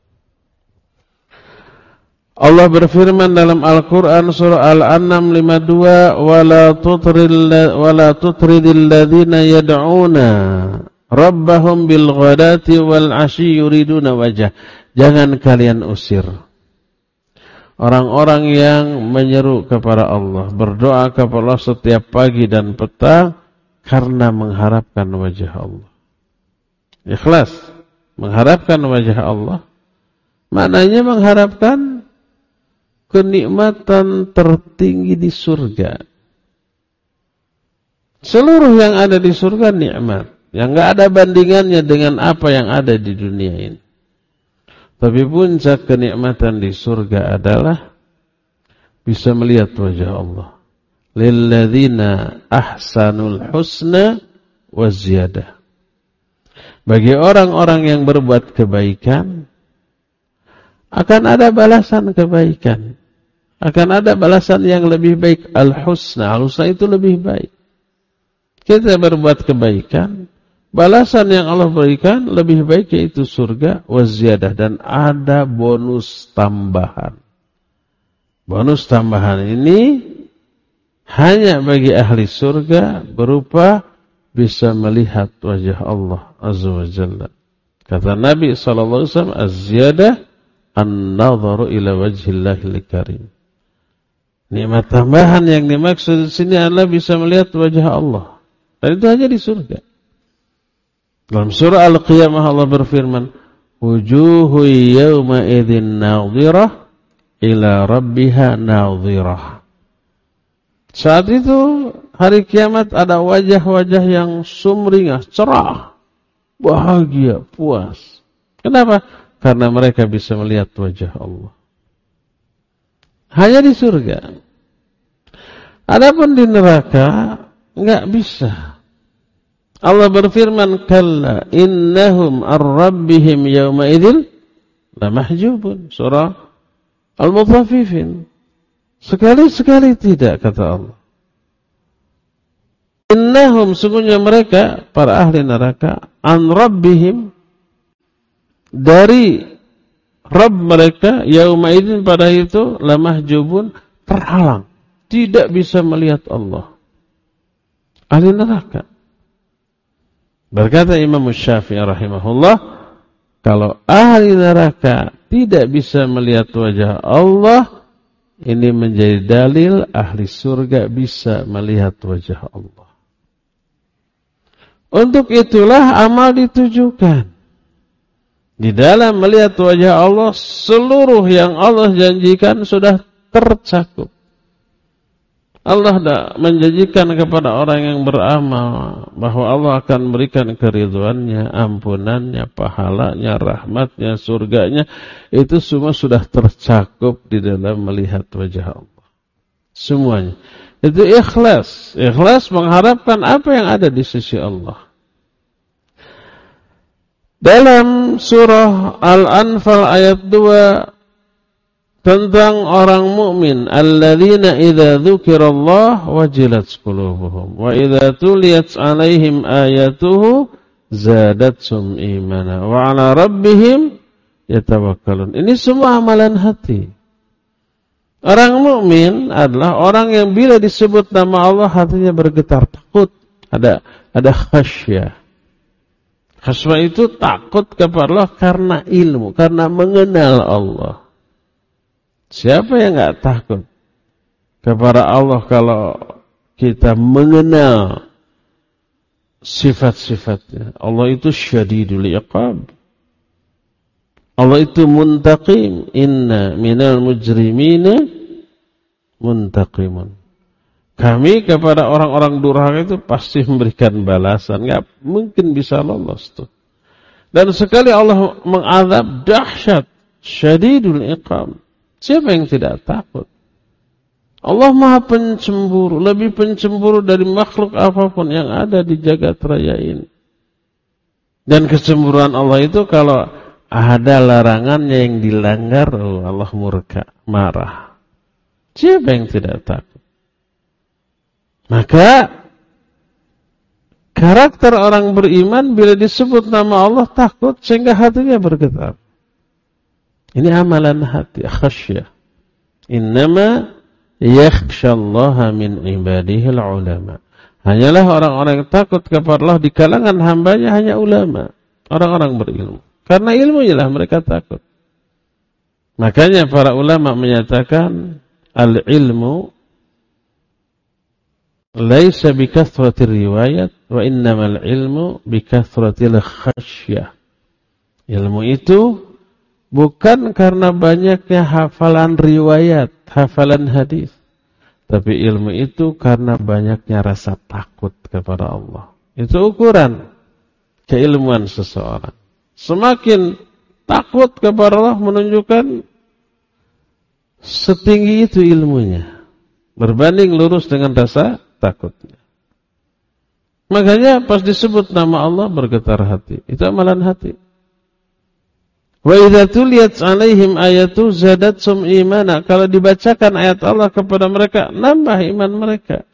Speaker 1: Allah berfirman dalam Al-Quran surah Al-An'am 52, وَلَا تُطْرِدِ الَّذِينَ يَدْعُونَ رَبَّهُمْ بِالْغَدَاةِ وَالْعَشِيِّ يُرِيدُونَ وَجْهَهُ. Jangan kalian usir orang-orang yang menyeru kepada Allah, berdoa kepada Allah setiap pagi dan petang karena mengharapkan wajah Allah. Ikhlas, mengharapkan wajah Allah, maknanya mengharapkan kenikmatan tertinggi di surga. Seluruh yang ada di surga nikmat, yang enggak ada bandingannya dengan apa yang ada di dunia ini. Tapi puncak kenikmatan di surga adalah bisa melihat wajah Allah. Lilladzina ahsanul husna wa ziyadah. Bagi orang-orang yang berbuat kebaikan akan ada balasan kebaikan. Akan ada balasan yang lebih baik. Al-husna. Al-husna itu lebih baik. Kita berbuat kebaikan, balasan yang Allah berikan lebih baik, yaitu surga waziyadah, dan ada bonus tambahan. Bonus tambahan ini hanya bagi ahli surga berupa bisa melihat wajah Allah azza wa jalla. Kata Nabi SAW, az-ziyadah an-nadharu ila wajhillahil karim. Nikmat tambahan yang dimaksud di sini adalah bisa melihat wajah Allah. Dan itu hanya di surga. Dalam surah Al-Qiyamah Allah berfirman, wujuhu yawma idzin nadhirah ila rabbiha nadhirah. Saat itu hari kiamat ada wajah-wajah yang sumringah, cerah, bahagia, puas. Kenapa? Karena mereka bisa melihat wajah Allah. Hanya di surga. Adapun di neraka enggak bisa. Allah berfirman, kalla innahum ar-rabbihim yawma idzin lamahjubun. Surah Al-Mutaffifin. Sekali-sekali tidak, kata Allah. Innahum, sungguhnya mereka, para ahli neraka, an rabbihim, dari Rabb mereka, yauma idzin, pada itu, lamahjubun, terhalang. Tidak bisa melihat Allah. Ahli neraka. Berkata Imam Syafi'i rahimahullah, kalau ahli neraka tidak bisa melihat wajah Allah, ini menjadi dalil ahli surga bisa melihat wajah Allah. Untuk itulah amal ditujukan. Di dalam melihat wajah Allah, seluruh yang Allah janjikan sudah tercakup. Allah menjanjikan kepada orang yang beramal bahwa Allah akan berikan keridhoannya, ampunannya, pahalanya, rahmatnya, surganya. Itu semua sudah tercakup di dalam melihat wajah Allah. Semuanya. Itu ikhlas. Ikhlas mengharapkan apa yang ada di sisi Allah. Dalam surah Al-Anfal ayat 2 tentang orang mukmin, alladzina idza dzukirallah wajilat qulubuhum wa idza tuliyat 'alaihim ayatuhu zadatsum imana wa 'ala rabbihim yatawakkalun. Ini semua amalan hati. Orang mukmin adalah orang yang bila disebut nama Allah hatinya bergetar, takut. Ada khasyah. Khasyah itu takut kepada Allah karena ilmu, karena mengenal Allah. Siapa yang enggak takut kepada Allah kalau kita mengenal sifat-sifatnya? Allah itu syadidul iqab. Allah itu muntaqim. Inna minal mujrimina muntaqimun. Kami kepada orang-orang durhaka itu pasti memberikan balasan. Enggak mungkin bisa lolos tuh. Dan sekali Allah mengazab dahsyat, syadidul iqab. Siapa yang tidak takut? Allah Maha Pencemburu, lebih pencemburu dari makhluk apapun yang ada di jagat raya ini. Dan kecemburuan Allah itu kalau ada larangannya yang dilanggar, Allah murka, marah. Siapa yang tidak takut? Maka karakter orang beriman bila disebut nama Allah takut sehingga hatinya bergetar. Ini amalan hati, khasyah. Innama yakhsyallaha min ibadihil ulama. Hanyalah orang-orang yang takut kepada Allah di kalangan hambanya hanya ulama, orang-orang berilmu. Karena ilmunya lah mereka takut. Makanya para ulama menyatakan al-ilmu laisa bikathratir riwayat wa innamal ilmu bikathratil khasyah. Ilmu itu bukan karena banyaknya hafalan riwayat, hafalan hadis, tapi ilmu itu karena banyaknya rasa takut kepada Allah. Itu ukuran keilmuan seseorang. Semakin takut kepada Allah menunjukkan setinggi itu ilmunya, berbanding lurus dengan rasa takutnya. Makanya pas disebut nama Allah bergetar hati. Itu amalan hati. Wa idza tuliyat 'alaihim ayatu zadatsum imana. Kalau dibacakan ayat Allah kepada mereka, nambah iman mereka.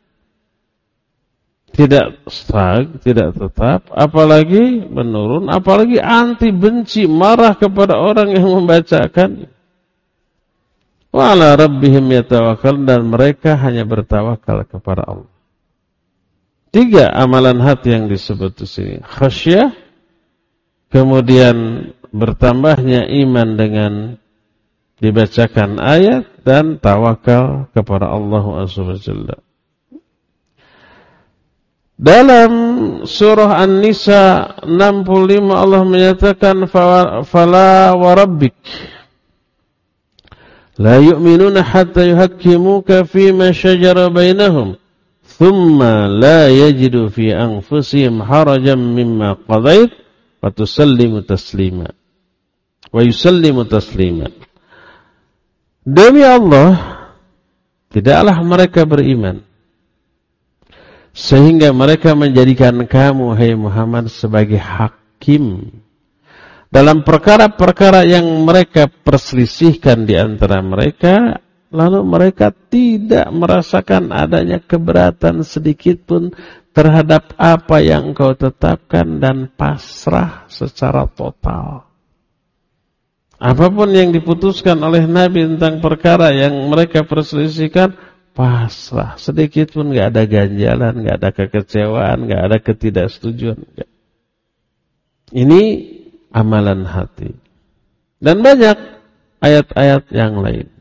Speaker 1: Tidak stuck, tidak tetap, apalagi menurun, apalagi anti, benci, marah kepada orang yang membacakan. Wa 'ala rabbihim yatawakkalun, dan mereka hanya bertawakal kepada Allah. 3 amalan hati yang disebut di sini. Khasyah, kemudian bertambahnya iman dengan dibacakan ayat, dan tawakal kepada Allah Subhanahu wa ta'ala. Dalam surah An-Nisa 65 Allah menyatakan fala warabbik la yu'minuna hatta yuhakkimuka fima shajara bainahum thumma la yajidu fi anfusihim harajan mimma qadait wa tusallimu taslima wa yusallimu taslima. Demi Allah, tidaklah mereka beriman sehingga mereka menjadikan kamu, hai Muhammad, sebagai hakim dalam perkara-perkara yang mereka perselisihkan di antara mereka, lalu mereka tidak merasakan adanya keberatan sedikit pun terhadap apa yang engkau tetapkan, dan pasrah secara total. Apapun yang diputuskan oleh Nabi tentang perkara yang mereka perselisihkan, pasrah, sedikit pun enggak ada ganjalan, enggak ada kekecewaan, enggak ada ketidaksetujuan. Enggak. Ini amalan hati. Dan banyak ayat-ayat yang lain.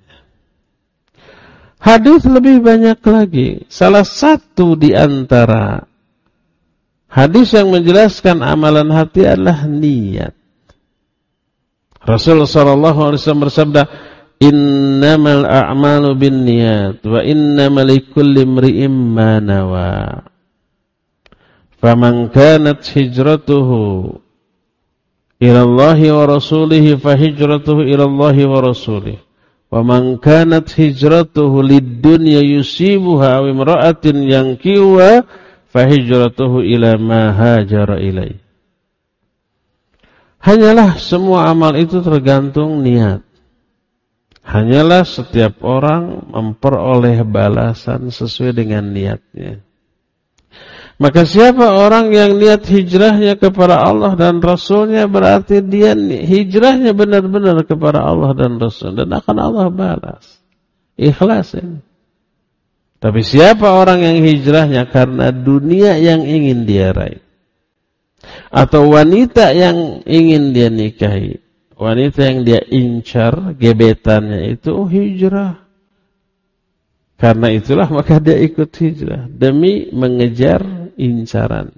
Speaker 1: Hadis lebih banyak lagi. Salah satu di antara hadis yang menjelaskan amalan hati adalah niat. Rasulullah SAW bersabda, innamal a'malu binniyat wa innamal likulli imri'in ma nawa. Faman kanat hijratuhu ila Allahi wa rasulihi fa hijratuhu ila Allahi wa rasulihi. Wa man kanat hijratuhu lid-dunya yusibuha aw imra'atin yankiwa fa hijratuhu ila ma hajara ilaihi. Hanyalah semua amal itu tergantung niat. Hanyalah setiap orang memperoleh balasan sesuai dengan niatnya. Maka siapa orang yang niat hijrahnya kepada Allah dan Rasulnya, berarti dia hijrahnya benar-benar kepada Allah dan Rasul, dan akan Allah balas. Ikhlas ini. Tapi siapa orang yang hijrahnya karena dunia yang ingin dia raih, atau wanita yang ingin dia nikahi, wanita yang dia incar gebetannya itu hijrah. Karena itulah maka dia ikut hijrah demi mengejar incaran.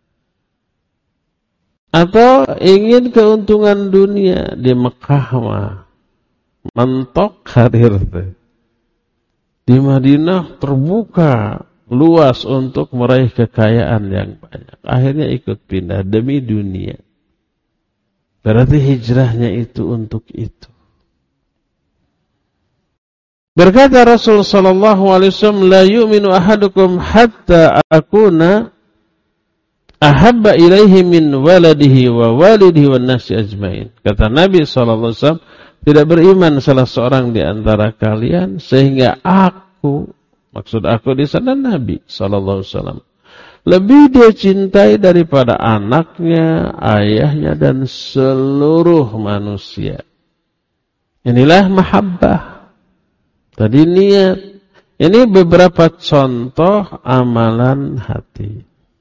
Speaker 1: Atau ingin keuntungan dunia di Mekah mah mentok karir tuh. Di Madinah terbuka luas untuk meraih kekayaan yang banyak. Akhirnya ikut pindah demi dunia. Berarti hijrahnya itu untuk itu. Berkata Rasul sallallahu alaihi wasallam, la yu'minu ahadukum hatta akuna ahabba ilaihi min waladihi wa walidihi wan nasi ajmain. Kata Nabi sallallahu alaihi wasallam, tidak beriman salah seorang di antara kalian sehingga aku, maksud aku di sana Nabi sallallahu alaihi wasallam, lebih dia cintai daripada anaknya, ayahnya dan seluruh manusia. Inilah mahabbah. Tadi niat. Ini beberapa contoh amalan hati.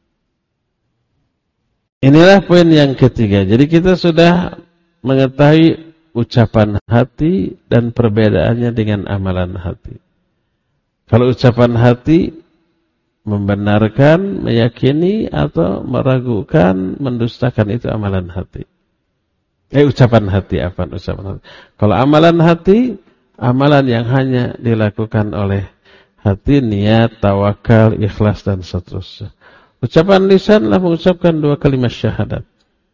Speaker 1: Inilah poin yang ketiga. Jadi kita sudah mengetahui ucapan hati dan perbedaannya dengan amalan hati. Kalau ucapan hati membenarkan, meyakini atau meragukan, mendustakan, itu amalan hati. Ucapan hati apa? Ucapan hati. Kalau amalan hati, amalan yang hanya dilakukan oleh hati, niat, tawakal, ikhlas dan seterusnya. Ucapan lisanlah mengucapkan 2 kalimat syahadat.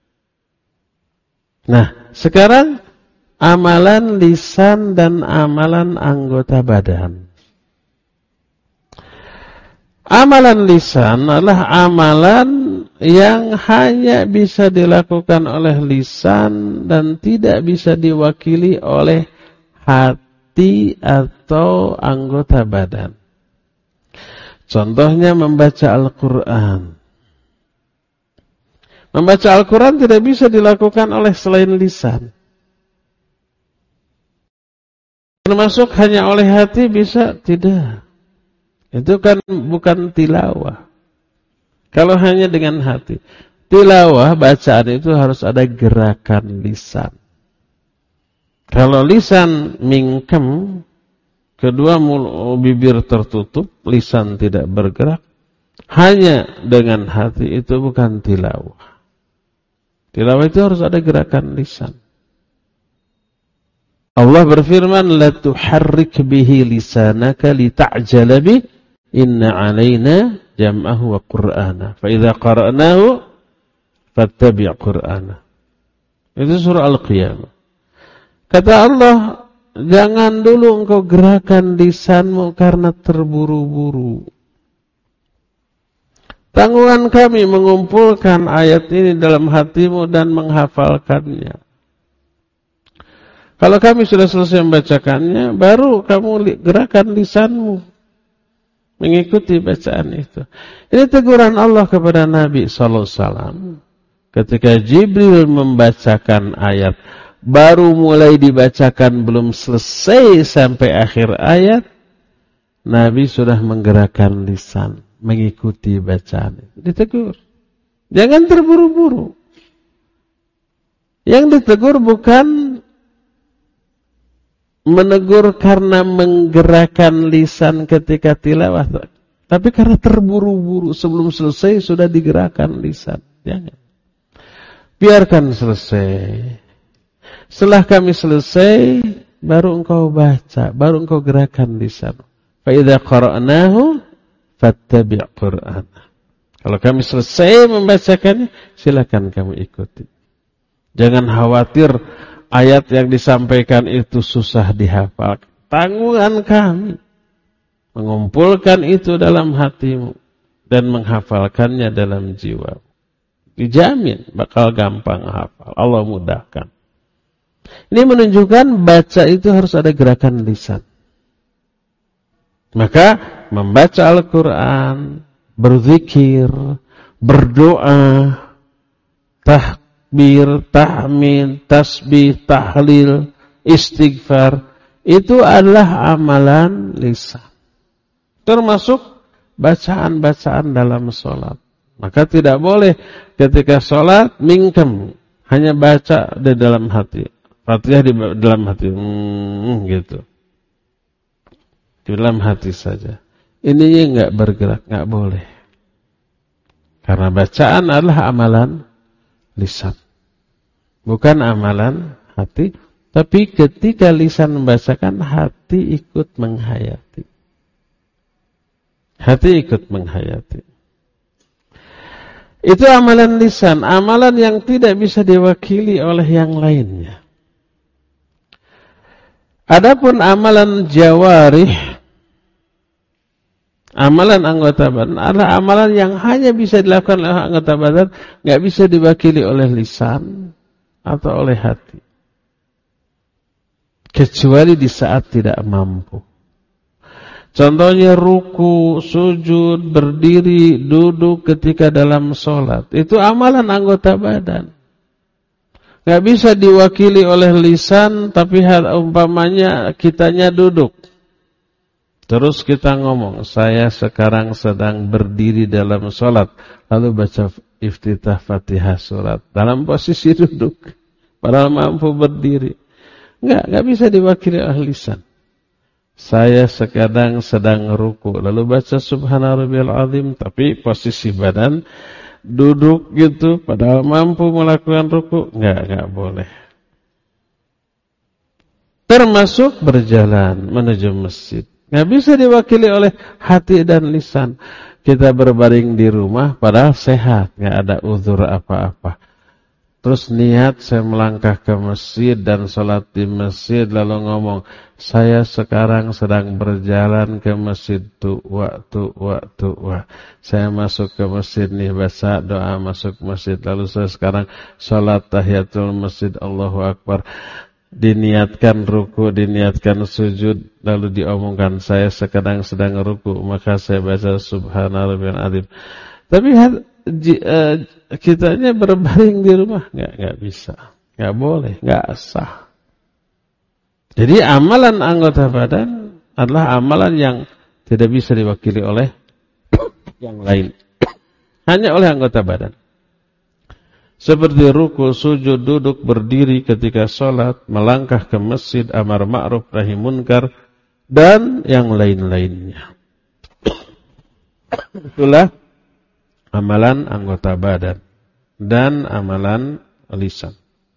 Speaker 1: Nah, sekarang amalan lisan dan amalan anggota badan. Amalan lisan adalah amalan yang hanya bisa dilakukan oleh lisan dan tidak bisa diwakili oleh hati atau anggota badan. Contohnya membaca Al-Quran. Membaca Al-Quran tidak bisa dilakukan oleh selain lisan. Termasuk hanya oleh hati bisa? Tidak. Itu kan bukan tilawah. Kalau hanya dengan hati. Tilawah, bacaan itu harus ada gerakan lisan. Kalau lisan mingkem, kedua bibir tertutup, lisan tidak bergerak, hanya dengan hati, itu bukan tilawah. Tilawah itu harus ada gerakan lisan. Allah berfirman, la tuharrik bihi lisanaka lita'jala bih, inna alaina jam'ahu wa qur'ana. Fa idza qara'nahu fattabi' qur'ana. Itu surah Al-Qiyamah. Kata Allah, jangan dulu engkau gerakan lisanmu karena terburu-buru. Tanggungan kami mengumpulkan ayat ini dalam hatimu dan menghafalkannya. Kalau kami sudah selesai membacakannya, baru kamu gerakan lisanmu mengikuti bacaan itu. Ini teguran Allah kepada Nabi SAW. Ketika Jibril membacakan ayat, baru mulai dibacakan, belum selesai sampai akhir ayat, Nabi sudah menggerakkan lisan, mengikuti bacaan itu. Ditegur. Jangan terburu-buru. Yang ditegur bukan menegur karena menggerakkan lisan ketika tilawah, tapi karena terburu-buru, sebelum selesai sudah digerakkan lisan. Jangan. Biarkan selesai. Setelah kami selesai, baru engkau baca, baru engkau gerakan lisan. Fa idza qara'nahu fattabi' qur'ana. Kalau kami selesai membacakannya, silakan kamu ikuti. Jangan khawatir ayat yang disampaikan itu susah dihafal. tanggungan kami mengumpulkan itu dalam hatimu dan menghafalkannya dalam jiwa. Dijamin bakal gampang hafal. Allah mudahkan. Ini menunjukkan baca itu harus ada gerakan lisan. Maka membaca Al-Quran, berzikir, berdoa, takbir, tahmid, tasbih, tahlil, istighfar, itu adalah amalan lisan. Termasuk bacaan-bacaan dalam sholat. Maka tidak boleh ketika sholat mingkem, hanya baca di dalam hati. Fatihah di dalam hati, gitu. Di dalam hati saja. Ininya enggak bergerak, enggak boleh. Karena bacaan adalah amalan lisan. Bukan amalan hati. Tapi ketika lisan membacakan, hati ikut menghayati. Hati ikut menghayati. Itu amalan lisan. Amalan yang tidak bisa diwakili oleh yang lainnya. Adapun amalan jawarih, amalan anggota badan adalah amalan yang hanya bisa dilakukan oleh anggota badan, nggak bisa diwakili oleh lisan atau oleh hati. Kecuali di saat tidak mampu. Contohnya ruku, sujud, berdiri, duduk ketika dalam sholat. Itu amalan anggota badan. Nggak bisa diwakili oleh lisan, tapi umpamanya kitanya duduk. Terus kita ngomong, saya sekarang sedang berdiri dalam sholat. Lalu baca iftitah Fatihah surat. Dalam posisi duduk. Padahal mampu berdiri. Nggak bisa diwakili oleh lisan. Saya sekarang sedang ruku. Lalu baca Subhana Rabbiyal Azim. Tapi posisi badan duduk gitu, padahal mampu melakukan ruku, enggak boleh. Termasuk berjalan menuju masjid. Enggak bisa diwakili oleh hati dan lisan. Kita berbaring di rumah, padahal sehat, enggak ada uzur apa-apa. Terus niat saya melangkah ke masjid dan sholat di masjid, lalu ngomong, saya sekarang sedang berjalan ke masjid tuwa. Saya masuk ke masjid nih, baca doa masuk masjid. Lalu saya sekarang sholat tahiyatul masjid, Allahu Akbar. Diniatkan ruku, diniatkan sujud, lalu diomongkan, saya sekarang sedang ruku, maka saya baca Subhana Rabbiyal Azim. Tapi kitanya berbaring di rumah, nggak bisa, nggak boleh, nggak sah. Jadi amalan anggota badan adalah amalan yang tidak bisa diwakili oleh yang lain, hanya oleh anggota badan. Seperti ruku, sujud, duduk, berdiri ketika sholat, melangkah ke masjid, amar ma'ruf nahi munkar, dan yang lain-lainnya. Itulah amalan anggota badan dan amalan lisan.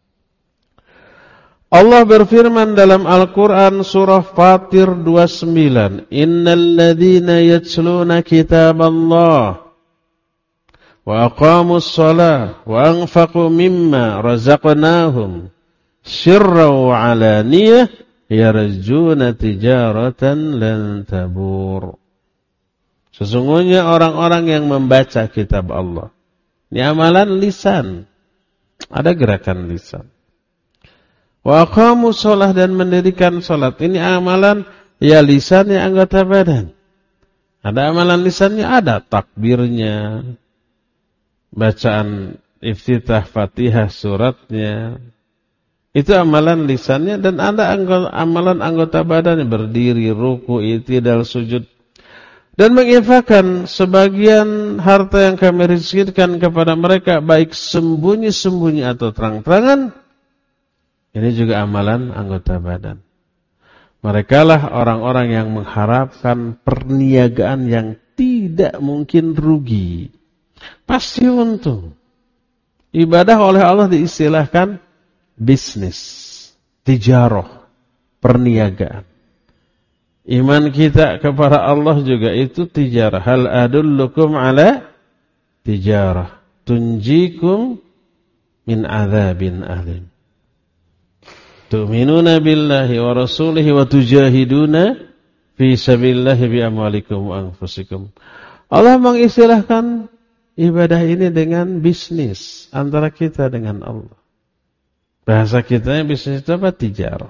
Speaker 1: Allah berfirman dalam Al-Quran surah Fatir 29, Innal ladhina yatsluna kitab Allah wa aqamus salah wa anfaqu mimma razaqnahum sirran wa alaniyah yarjuna tijaratan lan tabur. Sesungguhnya orang-orang yang membaca kitab Allah. Ini amalan lisan. Ada gerakan lisan. Wa aqamus shalah dan mendirikan salat. Ini amalan ya lisannya anggota badan. Ada amalan lisannya, ada takbirnya. Bacaan iftitah Fatihah suratnya. Itu amalan lisannya, dan ada amalan anggota badan, berdiri, ruku, i'tidal, sujud. Dan menginfakkan sebagian harta yang kami rizkikan kepada mereka, baik sembunyi-sembunyi atau terang-terangan. Ini juga amalan anggota badan. Merekalah orang-orang yang mengharapkan perniagaan yang tidak mungkin rugi. Pasti untung. Ibadah oleh Allah diistilahkan bisnis, tijarah, perniagaan. Iman kita kepada Allah juga itu tijarah. Hal adullukum ala tijarah tunjikum min adzabin alim. tu'minuna billahi wa rasulihi wa tujahiduna fi sabilillahi bi amwalikum wa anfusikum. Allah mengistilahkan ibadah ini dengan bisnis antara kita dengan Allah. Bahasa kita bisnis itu apa? Tijarah.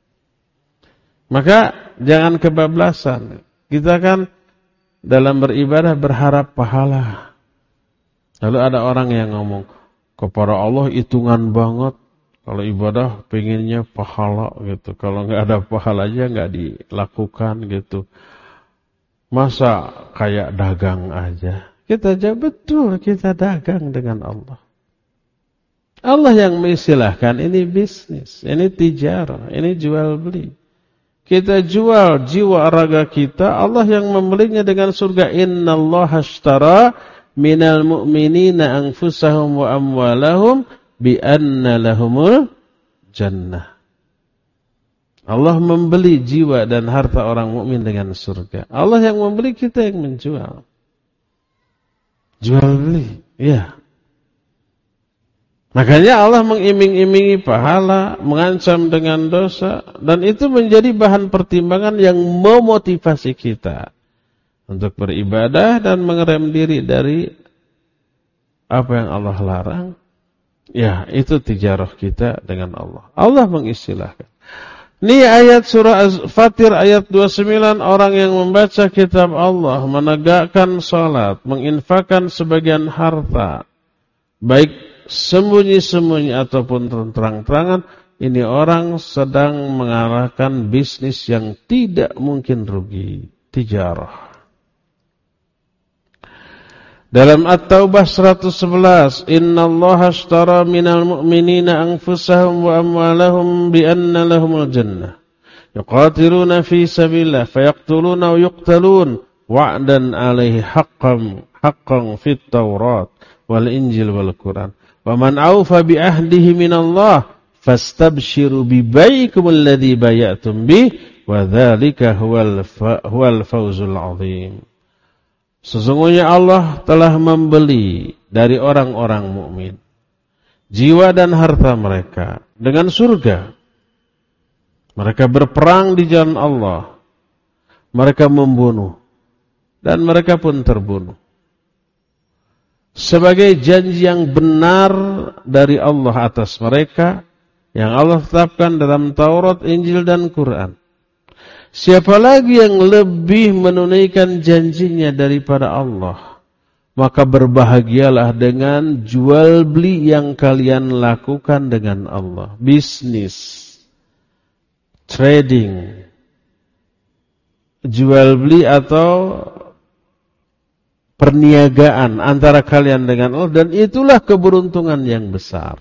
Speaker 1: Maka jangan kebablasan. Kita kan dalam beribadah berharap pahala. Lalu ada orang yang ngomong, kepada Allah hitungan banget. Kalau ibadah pengennya pahala gitu. Kalau nggak ada pahalanya nggak dilakukan gitu. Masa kayak dagang aja. Kita jawab betul, kita dagang dengan Allah. Allah yang mengistilahkan ini bisnis, ini tijarah, ini jual beli. Kita jual jiwa raga kita, Allah yang membelinya dengan surga. Innallaha ashtara minal mu'minina anfusahum wa amwalahum bi anna lahumul jannah. Allah membeli jiwa dan harta orang mukmin dengan surga. Allah yang membeli, kita yang menjual. Jual beli, ya. Makanya Allah mengiming-imingi pahala, mengancam dengan dosa, dan itu menjadi bahan pertimbangan yang memotivasi kita untuk beribadah dan mengerem diri dari apa yang Allah larang. Ya, itu tijarah kita dengan Allah. Allah mengistilahkan. Ini ayat surah Fatir ayat 29, orang yang membaca kitab Allah, menegakkan salat, menginfakkan sebagian harta, baik sembunyi-sembunyi ataupun terang-terangan, ini orang sedang mengarahkan bisnis yang tidak mungkin rugi, tijarah. Dalam At-Taubah 111, innallaha ashtara minal mu'minina anfusahum wa amwalahum bi anna lahumul jannah. Yuqatiluna fi sabilillah fayaqtuluna wa yuqtalun wa'dan 'alaihi haqqan fit Taurat wal Injil wal Quran. Wa man awfa bi ahdihi minallah fastabshiru bi bai'ikum alladhi bay'atum bih wa dzalika huwal fawzul 'adzim. Sesungguhnya Allah telah membeli dari orang-orang mukmin jiwa dan harta mereka dengan surga. Mereka berperang di jalan Allah. Mereka membunuh dan mereka pun terbunuh. Sebagai janji yang benar dari Allah atas mereka yang Allah tetapkan dalam Taurat, Injil dan Quran. Siapa lagi yang lebih menunaikan janjinya daripada Allah? Maka berbahagialah dengan jual beli yang kalian lakukan dengan Allah. Bisnis, trading, jual beli atau perniagaan antara kalian dengan Allah. Dan itulah keberuntungan yang besar.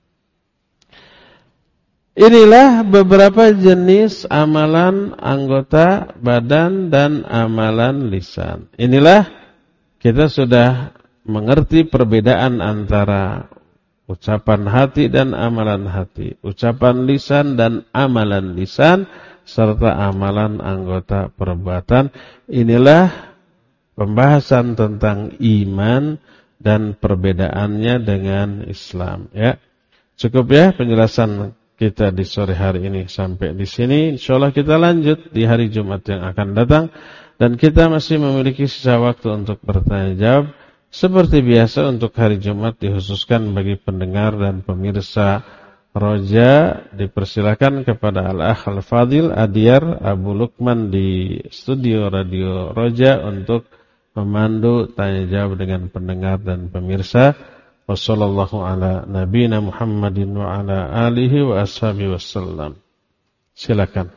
Speaker 1: Inilah beberapa jenis amalan anggota badan dan amalan lisan. Inilah kita sudah mengerti perbedaan antara ucapan hati dan amalan hati, ucapan lisan dan amalan lisan, serta amalan anggota perbuatan. Inilah pembahasan tentang iman dan perbedaannya dengan Islam. Ya, cukup ya penjelasan kita di sore hari ini sampai di sini. Insyaallah kita lanjut di hari Jumat yang akan datang, dan kita masih memiliki sisa waktu untuk bertanya jawab. Seperti biasa untuk hari Jumat dikhususkan bagi pendengar dan pemirsa Roja. Dipersilakan kepada Al-Akh Al-Fadil Adyar Abu Lukman di studio Radio Roja untuk memandu tanya jawab dengan pendengar dan pemirsa. Wassallallahu ala nabiyina Muhammadin wa ala alihi wa ashabihi wassalam. Silakan.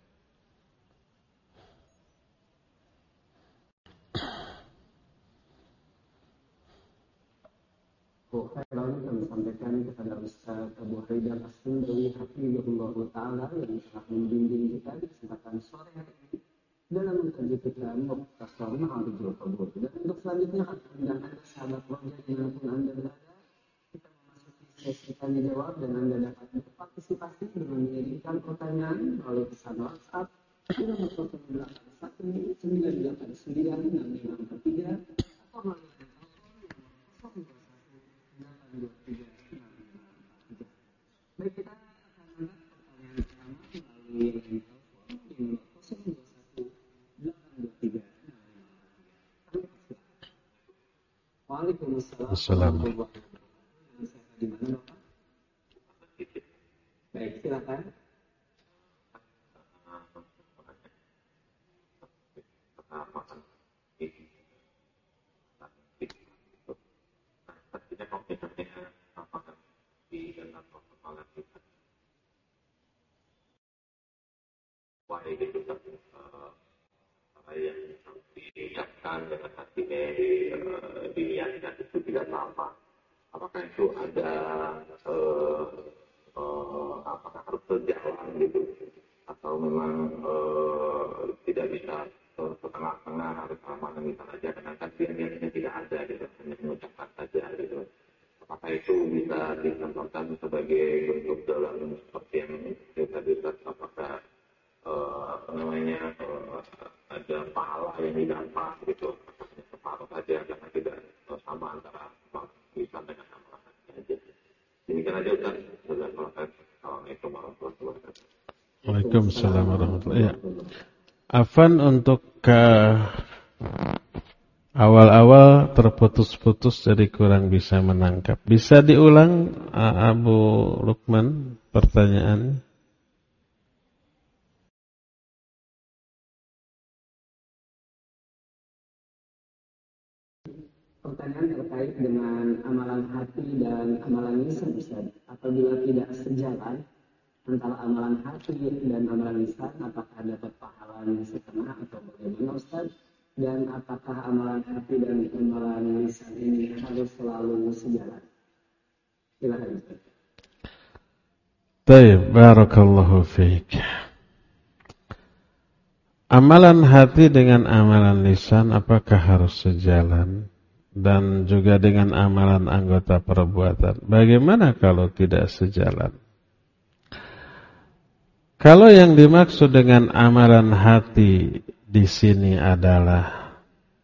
Speaker 2: Lalu kami sampaikan kepada Ustaz Abu Haidar As-Sundawi hafizahullah ta'ala yang telah membimbing kita di kesempatan sore hari ini dalam mengkaji kita Mukhtasar Ma'arijul Qabul. Dan untuk selanjutnya kami undang Anda sahabat Roja dimanapun Anda berada, kita memasuki sesi tanya jawab dan Anda dapat berpartisipasi dengan mengirimkan pertanyaan melalui pesan WhatsApp di nomor 0819896543 atau melalui baik, kita akan melihat pertanyaan Waalaikumsalam warahmatullahi wabarakatuh. Di mana, Bapak? Baik, silakan.
Speaker 3: Yang diucapkan dengan hati diniatkan itu tidak sama. Apakah itu ada apakah harus berjalan gitu atau memang tidak bisa setengah-setengah harus amalan kita saja karena kan niatnya tidak ada gitu, hanya mengucapkan saja gitu. Apakah itu bisa dicontohkan sebagai bentuk dalam seperti yang kita disebut apakah ada pahala yang didapat gitu, hanya separuh saja karena tidak sama antara lisan dengan amalan saja. Demikian aja Ustaz. Assalamualaikum warahmatullahi wabarakatuh.
Speaker 1: Waalaikumsalam warahmatullahi wabarakatuh. Afan untuk ke awal-awal terputus-putus jadi kurang bisa menangkap. Bisa diulang Abu Lukman pertanyaannya?
Speaker 2: Pertanyaan terkait dengan amalan hati dan amalan lisan, Ustaz. Apabila tidak sejalan antara amalan hati dan amalan lisan, apakah dapat pahala setengah atau bagaimana, Ustaz? Dan apakah amalan hati dan amalan lisan ini harus selalu sejalan? Silakan, Ustaz.
Speaker 1: Baik, barakallahu fiik. Amalan hati dengan amalan lisan apakah harus sejalan? Dan juga dengan amalan anggota perbuatan. Bagaimana kalau tidak sejalan? Kalau yang dimaksud dengan amalan hati di sini adalah,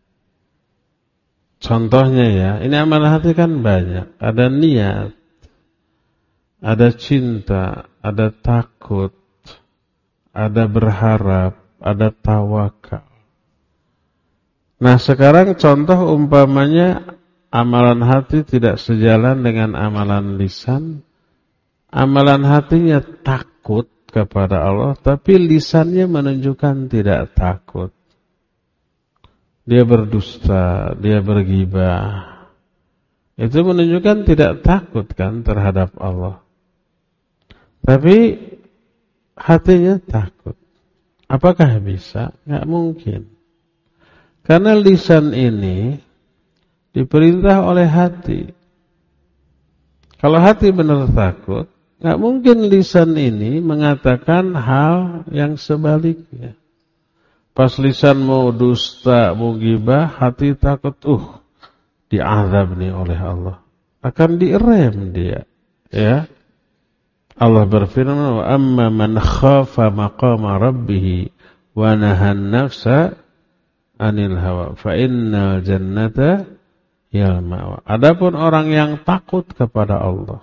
Speaker 1: contohnya ya, ini amalan hati kan banyak. Ada niat, ada cinta, ada takut, ada berharap, ada tawakal. Nah sekarang contoh umpamanya amalan hati tidak sejalan dengan amalan lisan. Amalan hatinya takut kepada Allah, tapi lisannya menunjukkan tidak takut. Dia berdusta, dia berghibah. Itu menunjukkan tidak takut kan terhadap Allah. Tapi hatinya takut. Apakah bisa? Nggak mungkin. Karena lisan ini diperintah oleh hati. Kalau hati benar takut, nggak mungkin lisan ini mengatakan hal yang sebaliknya. Pas lisan mau dusta, mau ghibah, hati takut, diazab nih oleh Allah. Akan direm dia. Ya. Allah berfirman, "Wa amma man khafa maqama rabbih wa nahan nafsa anil hawa fa innal jannata yal ma'wa." Adapun orang yang takut kepada Allah,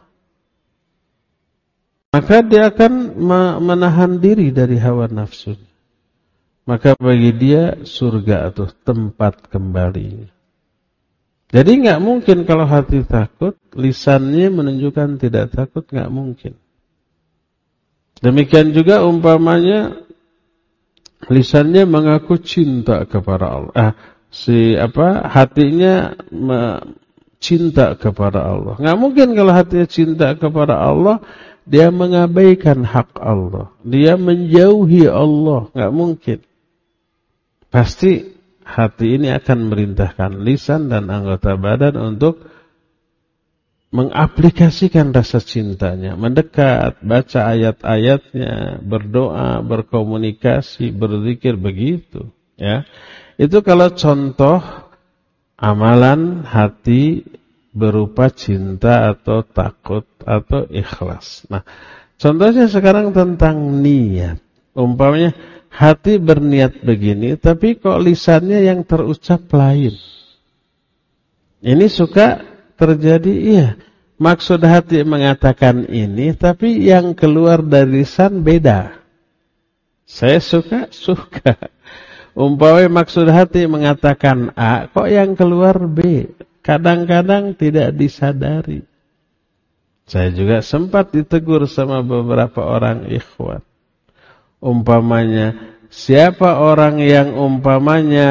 Speaker 1: maka dia akan menahan diri dari hawa nafsu. Maka bagi dia surga atau tempat kembali. Jadi nggak mungkin kalau hati takut, lisannya menunjukkan tidak takut, nggak mungkin. Demikian juga umpamanya lisannya mengaku cinta kepada Allah. Hatinya cinta kepada Allah. Nggak mungkin kalau hatinya cinta kepada Allah, dia mengabaikan hak Allah. Dia menjauhi Allah. Nggak mungkin. Pasti hati ini akan merintahkan lisan dan anggota badan untuk mengaplikasikan rasa cintanya, mendekat, baca ayat-ayatnya, berdoa, berkomunikasi, berzikir, begitu. Ya, itu kalau contoh amalan hati berupa cinta atau takut atau ikhlas. Nah, contohnya sekarang tentang niat. Umpamanya hati berniat begini, tapi kok lisannya yang terucap lain. Ini suka terjadi, iya. Maksud hati mengatakan ini, tapi yang keluar dari lisan beda. Saya suka. Umpamanya maksud hati mengatakan A, kok yang keluar B. kadang-kadang tidak disadari. Saya juga sempat ditegur sama beberapa orang ikhwan. Umpamanya, siapa orang yang umpamanya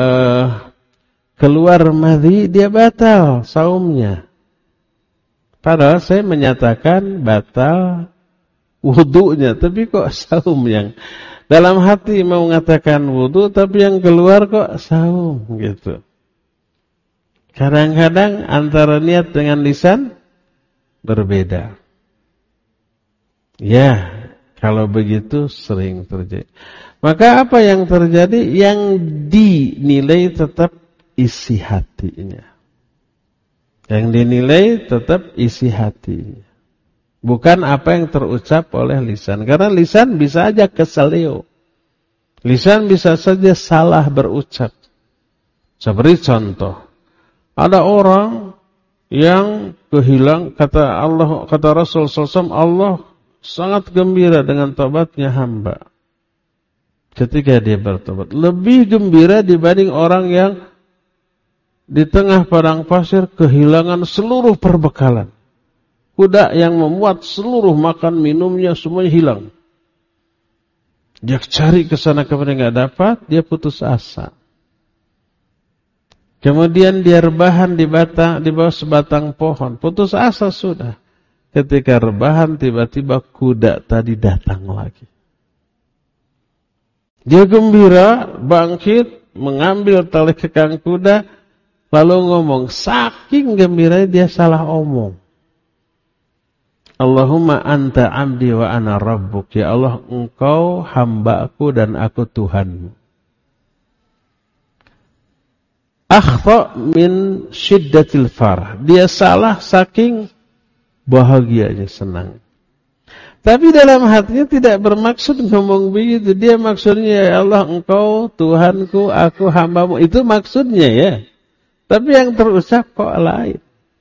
Speaker 1: keluar madhi, dia batal saumnya. Padahal saya menyatakan batal wudunya, tapi kok saum yang dalam hati mau mengatakan wudu, tapi yang keluar kok saum gitu. Kadang-kadang antara niat dengan lisan berbeda. Ya, kalau begitu sering terjadi. Maka apa yang terjadi? Yang dinilai tetap isi hatinya. Yang dinilai tetap isi hatinya. Bukan apa yang terucap oleh lisan. Karena lisan bisa aja keselio. Lisan bisa saja salah berucap. Saya beri contoh. Ada orang yang kehilang, kata Rasul SAW, Allah sangat gembira dengan taubatnya hamba. Ketika dia bertobat. Lebih gembira dibanding orang yang di tengah padang pasir kehilangan seluruh perbekalan. Kuda yang memuat seluruh makan minumnya semuanya hilang. Dia cari ke sana kemari enggak dapat, dia putus asa. Kemudian dia rebahan di bawah sebatang pohon, putus asa sudah. Ketika rebahan tiba-tiba kuda tadi datang lagi. Dia gembira, bangkit, mengambil tali kekang kuda, lalu ngomong, saking gembiranya dia salah omong. Allahumma anta abdi wa ana rabbuk. Ya Allah, engkau hambaku dan aku Tuhanmu. Akhta min syiddatil farah. Dia salah saking bahagianya, senang. Tapi dalam hatinya tidak bermaksud ngomong begitu. Dia maksudnya, ya Allah, engkau Tuhanku, aku hambamu. Itu maksudnya ya. Tapi yang terucap kok lain.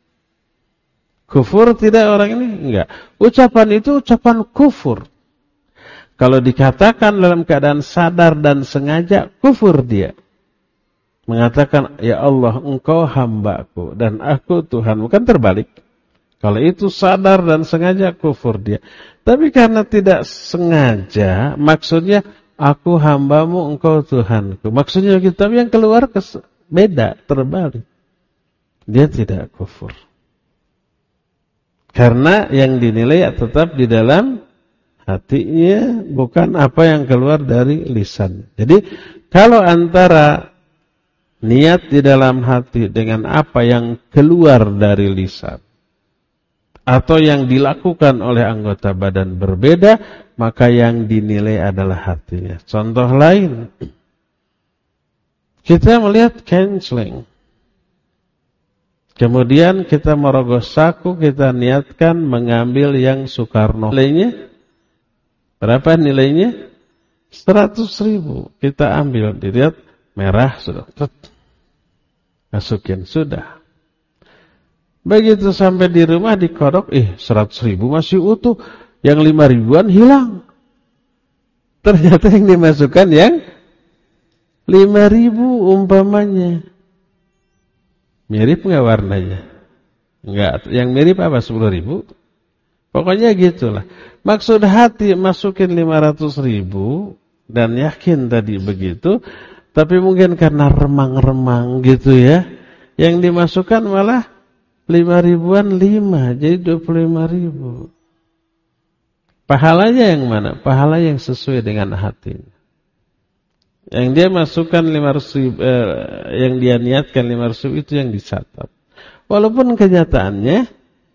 Speaker 1: Kufur tidak orang ini? Enggak. Ucapan itu ucapan kufur. Kalau dikatakan dalam keadaan sadar dan sengaja, kufur dia. Mengatakan, ya Allah, engkau hambaku dan aku Tuhanmu. Kan terbalik. Kalau itu sadar dan sengaja, kufur dia. Tapi karena tidak sengaja, maksudnya, aku hambamu, engkau Tuhanku. Maksudnya begitu, tapi yang keluar beda, terbalik. Dia tidak kufur. Karena yang dinilai tetap di dalam hatinya, bukan apa yang keluar dari lisan. Jadi, kalau antara niat di dalam hati dengan apa yang keluar dari lisan atau yang dilakukan oleh anggota badan berbeda, maka yang dinilai adalah hatinya. Contoh lain, kita melihat canceling. Kemudian kita merogoh saku, kita niatkan mengambil yang Soekarno. Nilainya berapa nilainya? 100.000. Kita ambil, dilihat merah sudah. Masukin sudah. Begitu sampai di rumah dikodok, 100.000 masih utuh, yang 5.000-an hilang. Ternyata yang dimasukkan yang 5.000 umpamanya. Mirip nggak warnanya? Enggak. Yang mirip apa? 10.000? Pokoknya gitulah. Maksud hati masukin 500.000 dan yakin tadi begitu. Tapi mungkin karena remang-remang gitu ya. Yang dimasukkan malah 5.000-an 5. Jadi 25.000. Pahalanya yang mana? Pahala yang sesuai dengan hatinya. Yang dia masukkan 500.000, yang dia niatkan 500.000 itu yang dicatat. Walaupun kenyataannya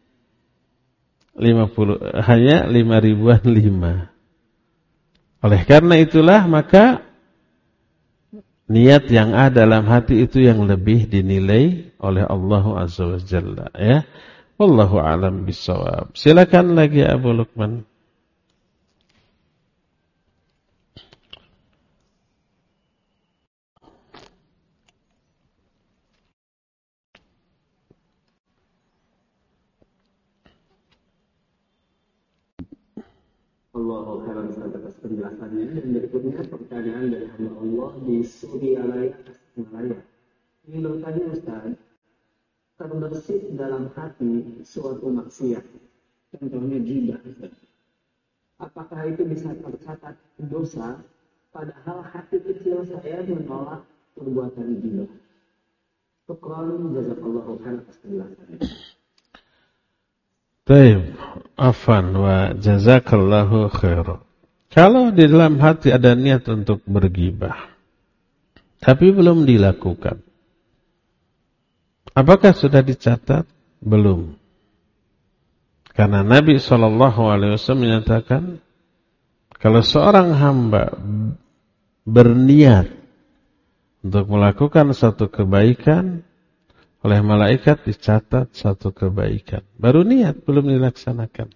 Speaker 1: 50, hanya 5.000-an 5. Oleh karena itulah maka niat yang ada dalam hati itu yang lebih dinilai oleh Allah Azza wa Jalla ya. Wallahu a'lam bishawab. Silakan lagi Abu Lukman.
Speaker 2: Allahu khairan atas penjelasannya. Dan berikutnya pertanyaan dari hamba Allah di Surialaya, Tasikmalaya. Ini bertanya Ustaz, terbersit dalam hati suatu maksiat, contohnya ghibah, apakah itu bisa tercatat dosa, padahal hati kecil saya menolak perbuatan ghibah? Syukran, jazakallahu khairan atas penjelasannya.
Speaker 1: Baik, afan wa jazakallahu khairan. Kalau di dalam hati ada niat untuk bergibah, tapi belum dilakukan, apakah sudah dicatat? Belum. Karena Nabi SAW menyatakan, kalau seorang hamba berniat untuk melakukan satu kebaikan, oleh malaikat dicatat satu kebaikan. Baru niat, belum dilaksanakan.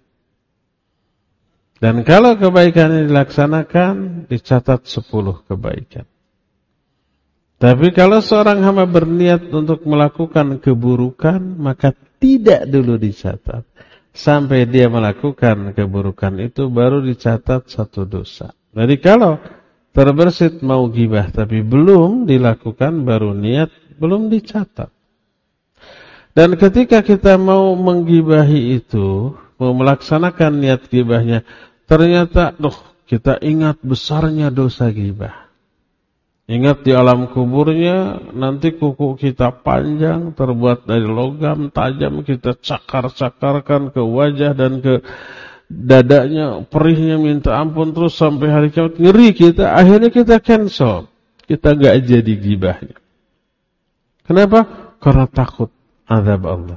Speaker 1: Dan kalau kebaikan ini dilaksanakan, dicatat 10 kebaikan. Tapi kalau seorang hamba berniat untuk melakukan keburukan, maka tidak dulu dicatat. Sampai dia melakukan keburukan itu, baru dicatat 1 dosa. Jadi kalau terbersit mau ghibah, tapi belum dilakukan, baru niat, belum dicatat. Dan ketika kita mau menggibahi itu, mau melaksanakan niat ghibahnya, ternyata, kita ingat besarnya dosa ghibah. Ingat di alam kuburnya, nanti kuku kita panjang, terbuat dari logam tajam, kita cakar-cakarkan ke wajah dan ke dadanya, perihnya minta ampun, terus sampai hari kiamat, ngeri kita, akhirnya kita cancel. Kita gak jadi ghibahnya. Kenapa? Karena takut azab Allah.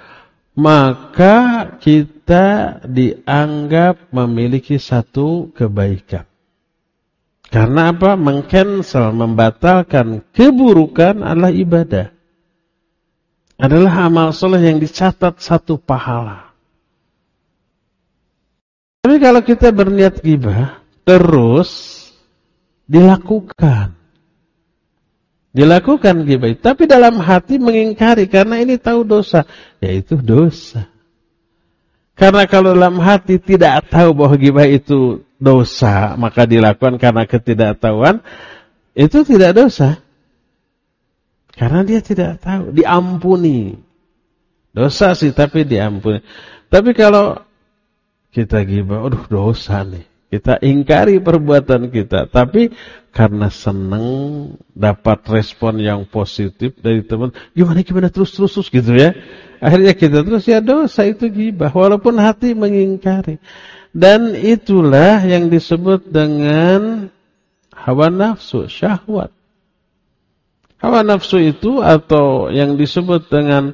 Speaker 1: Maka kita dianggap memiliki satu kebaikan. Karena apa? Mengcancel, membatalkan keburukan adalah ibadah. Adalah amal soleh yang dicatat 1 pahala. Tapi kalau kita berniat ghibah, terus dilakukan ghibah, tapi dalam hati mengingkari karena ini tahu dosa, yaitu dosa. Karena kalau dalam hati tidak tahu bahwa ghibah itu dosa, maka dilakukan karena ketidaktahuan, itu tidak dosa. Karena dia tidak tahu, diampuni. Dosa sih, tapi diampuni. Tapi kalau kita ghibah, dosa nih. Kita ingkari perbuatan kita, tapi karena senang dapat respon yang positif dari teman, gimana terus gitu ya. Akhirnya kita terus, ya dosa itu ghibah, walaupun hati mengingkari. Dan itulah yang disebut dengan hawa nafsu, syahwat. Hawa nafsu itu atau yang disebut dengan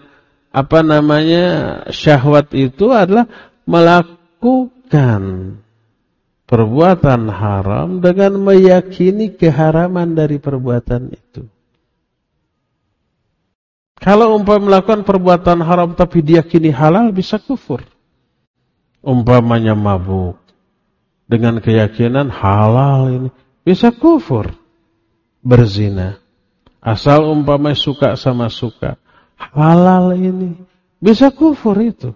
Speaker 1: syahwat itu adalah melakukan perbuatan haram dengan meyakini keharaman dari perbuatan itu. Kalau melakukan perbuatan haram tapi diyakini halal, bisa kufur. Umpamanya mabuk, dengan keyakinan halal ini, bisa kufur. Berzina, asal umpamanya suka sama suka, halal ini, bisa kufur itu.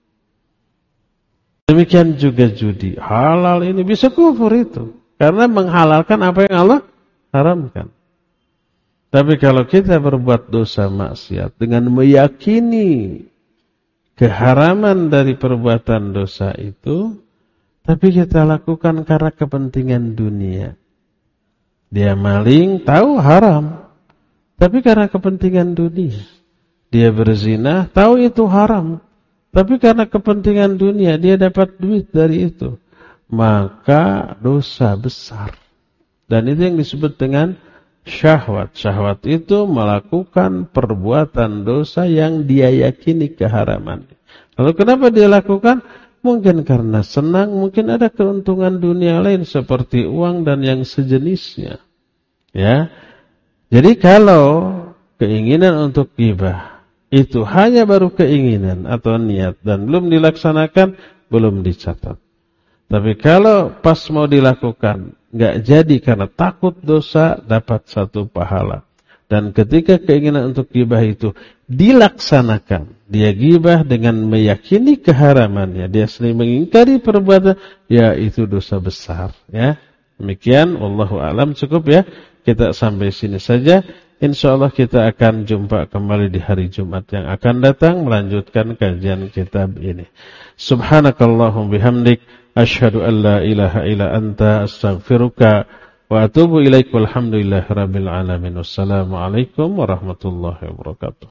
Speaker 1: Demikian juga judi, halal ini, bisa kufur itu. Karena menghalalkan apa yang Allah haramkan. Tapi kalau kita berbuat dosa maksiat dengan meyakini keharaman dari perbuatan dosa itu, tapi kita lakukan karena kepentingan dunia. Dia maling, tahu haram, tapi karena kepentingan dunia. Dia berzina, tahu itu haram, tapi karena kepentingan dunia, dia dapat duit dari itu. Maka dosa besar. Dan itu yang disebut dengan syahwat. Syahwat itu melakukan perbuatan dosa yang dia yakini keharaman. Lalu kenapa dia lakukan? Mungkin karena senang, mungkin ada keuntungan dunia lain seperti uang dan yang sejenisnya. Ya. Jadi kalau keinginan untuk ghibah itu hanya baru keinginan atau niat dan belum dilaksanakan, belum dicatat. Tapi kalau pas mau dilakukan, nggak jadi karena takut dosa, dapat 1 pahala. Dan ketika keinginan untuk ghibah itu dilaksanakan, dia ghibah dengan meyakini keharamannya, dia sering mengingkari perbuatan, ya itu dosa besar. Ya, demikian. Wallahu a'lam. Cukup ya, kita sampai sini saja. Insyaallah kita akan jumpa kembali di hari Jumat yang akan datang melanjutkan kajian kitab ini. Subhanakallahumma bihamdik asyhadu an la ilaha illa anta astaghfiruka wa atubu ilaik. Walhamdulillahirabbil alamin. Wassalamualaikum warahmatullahi wabarakatuh.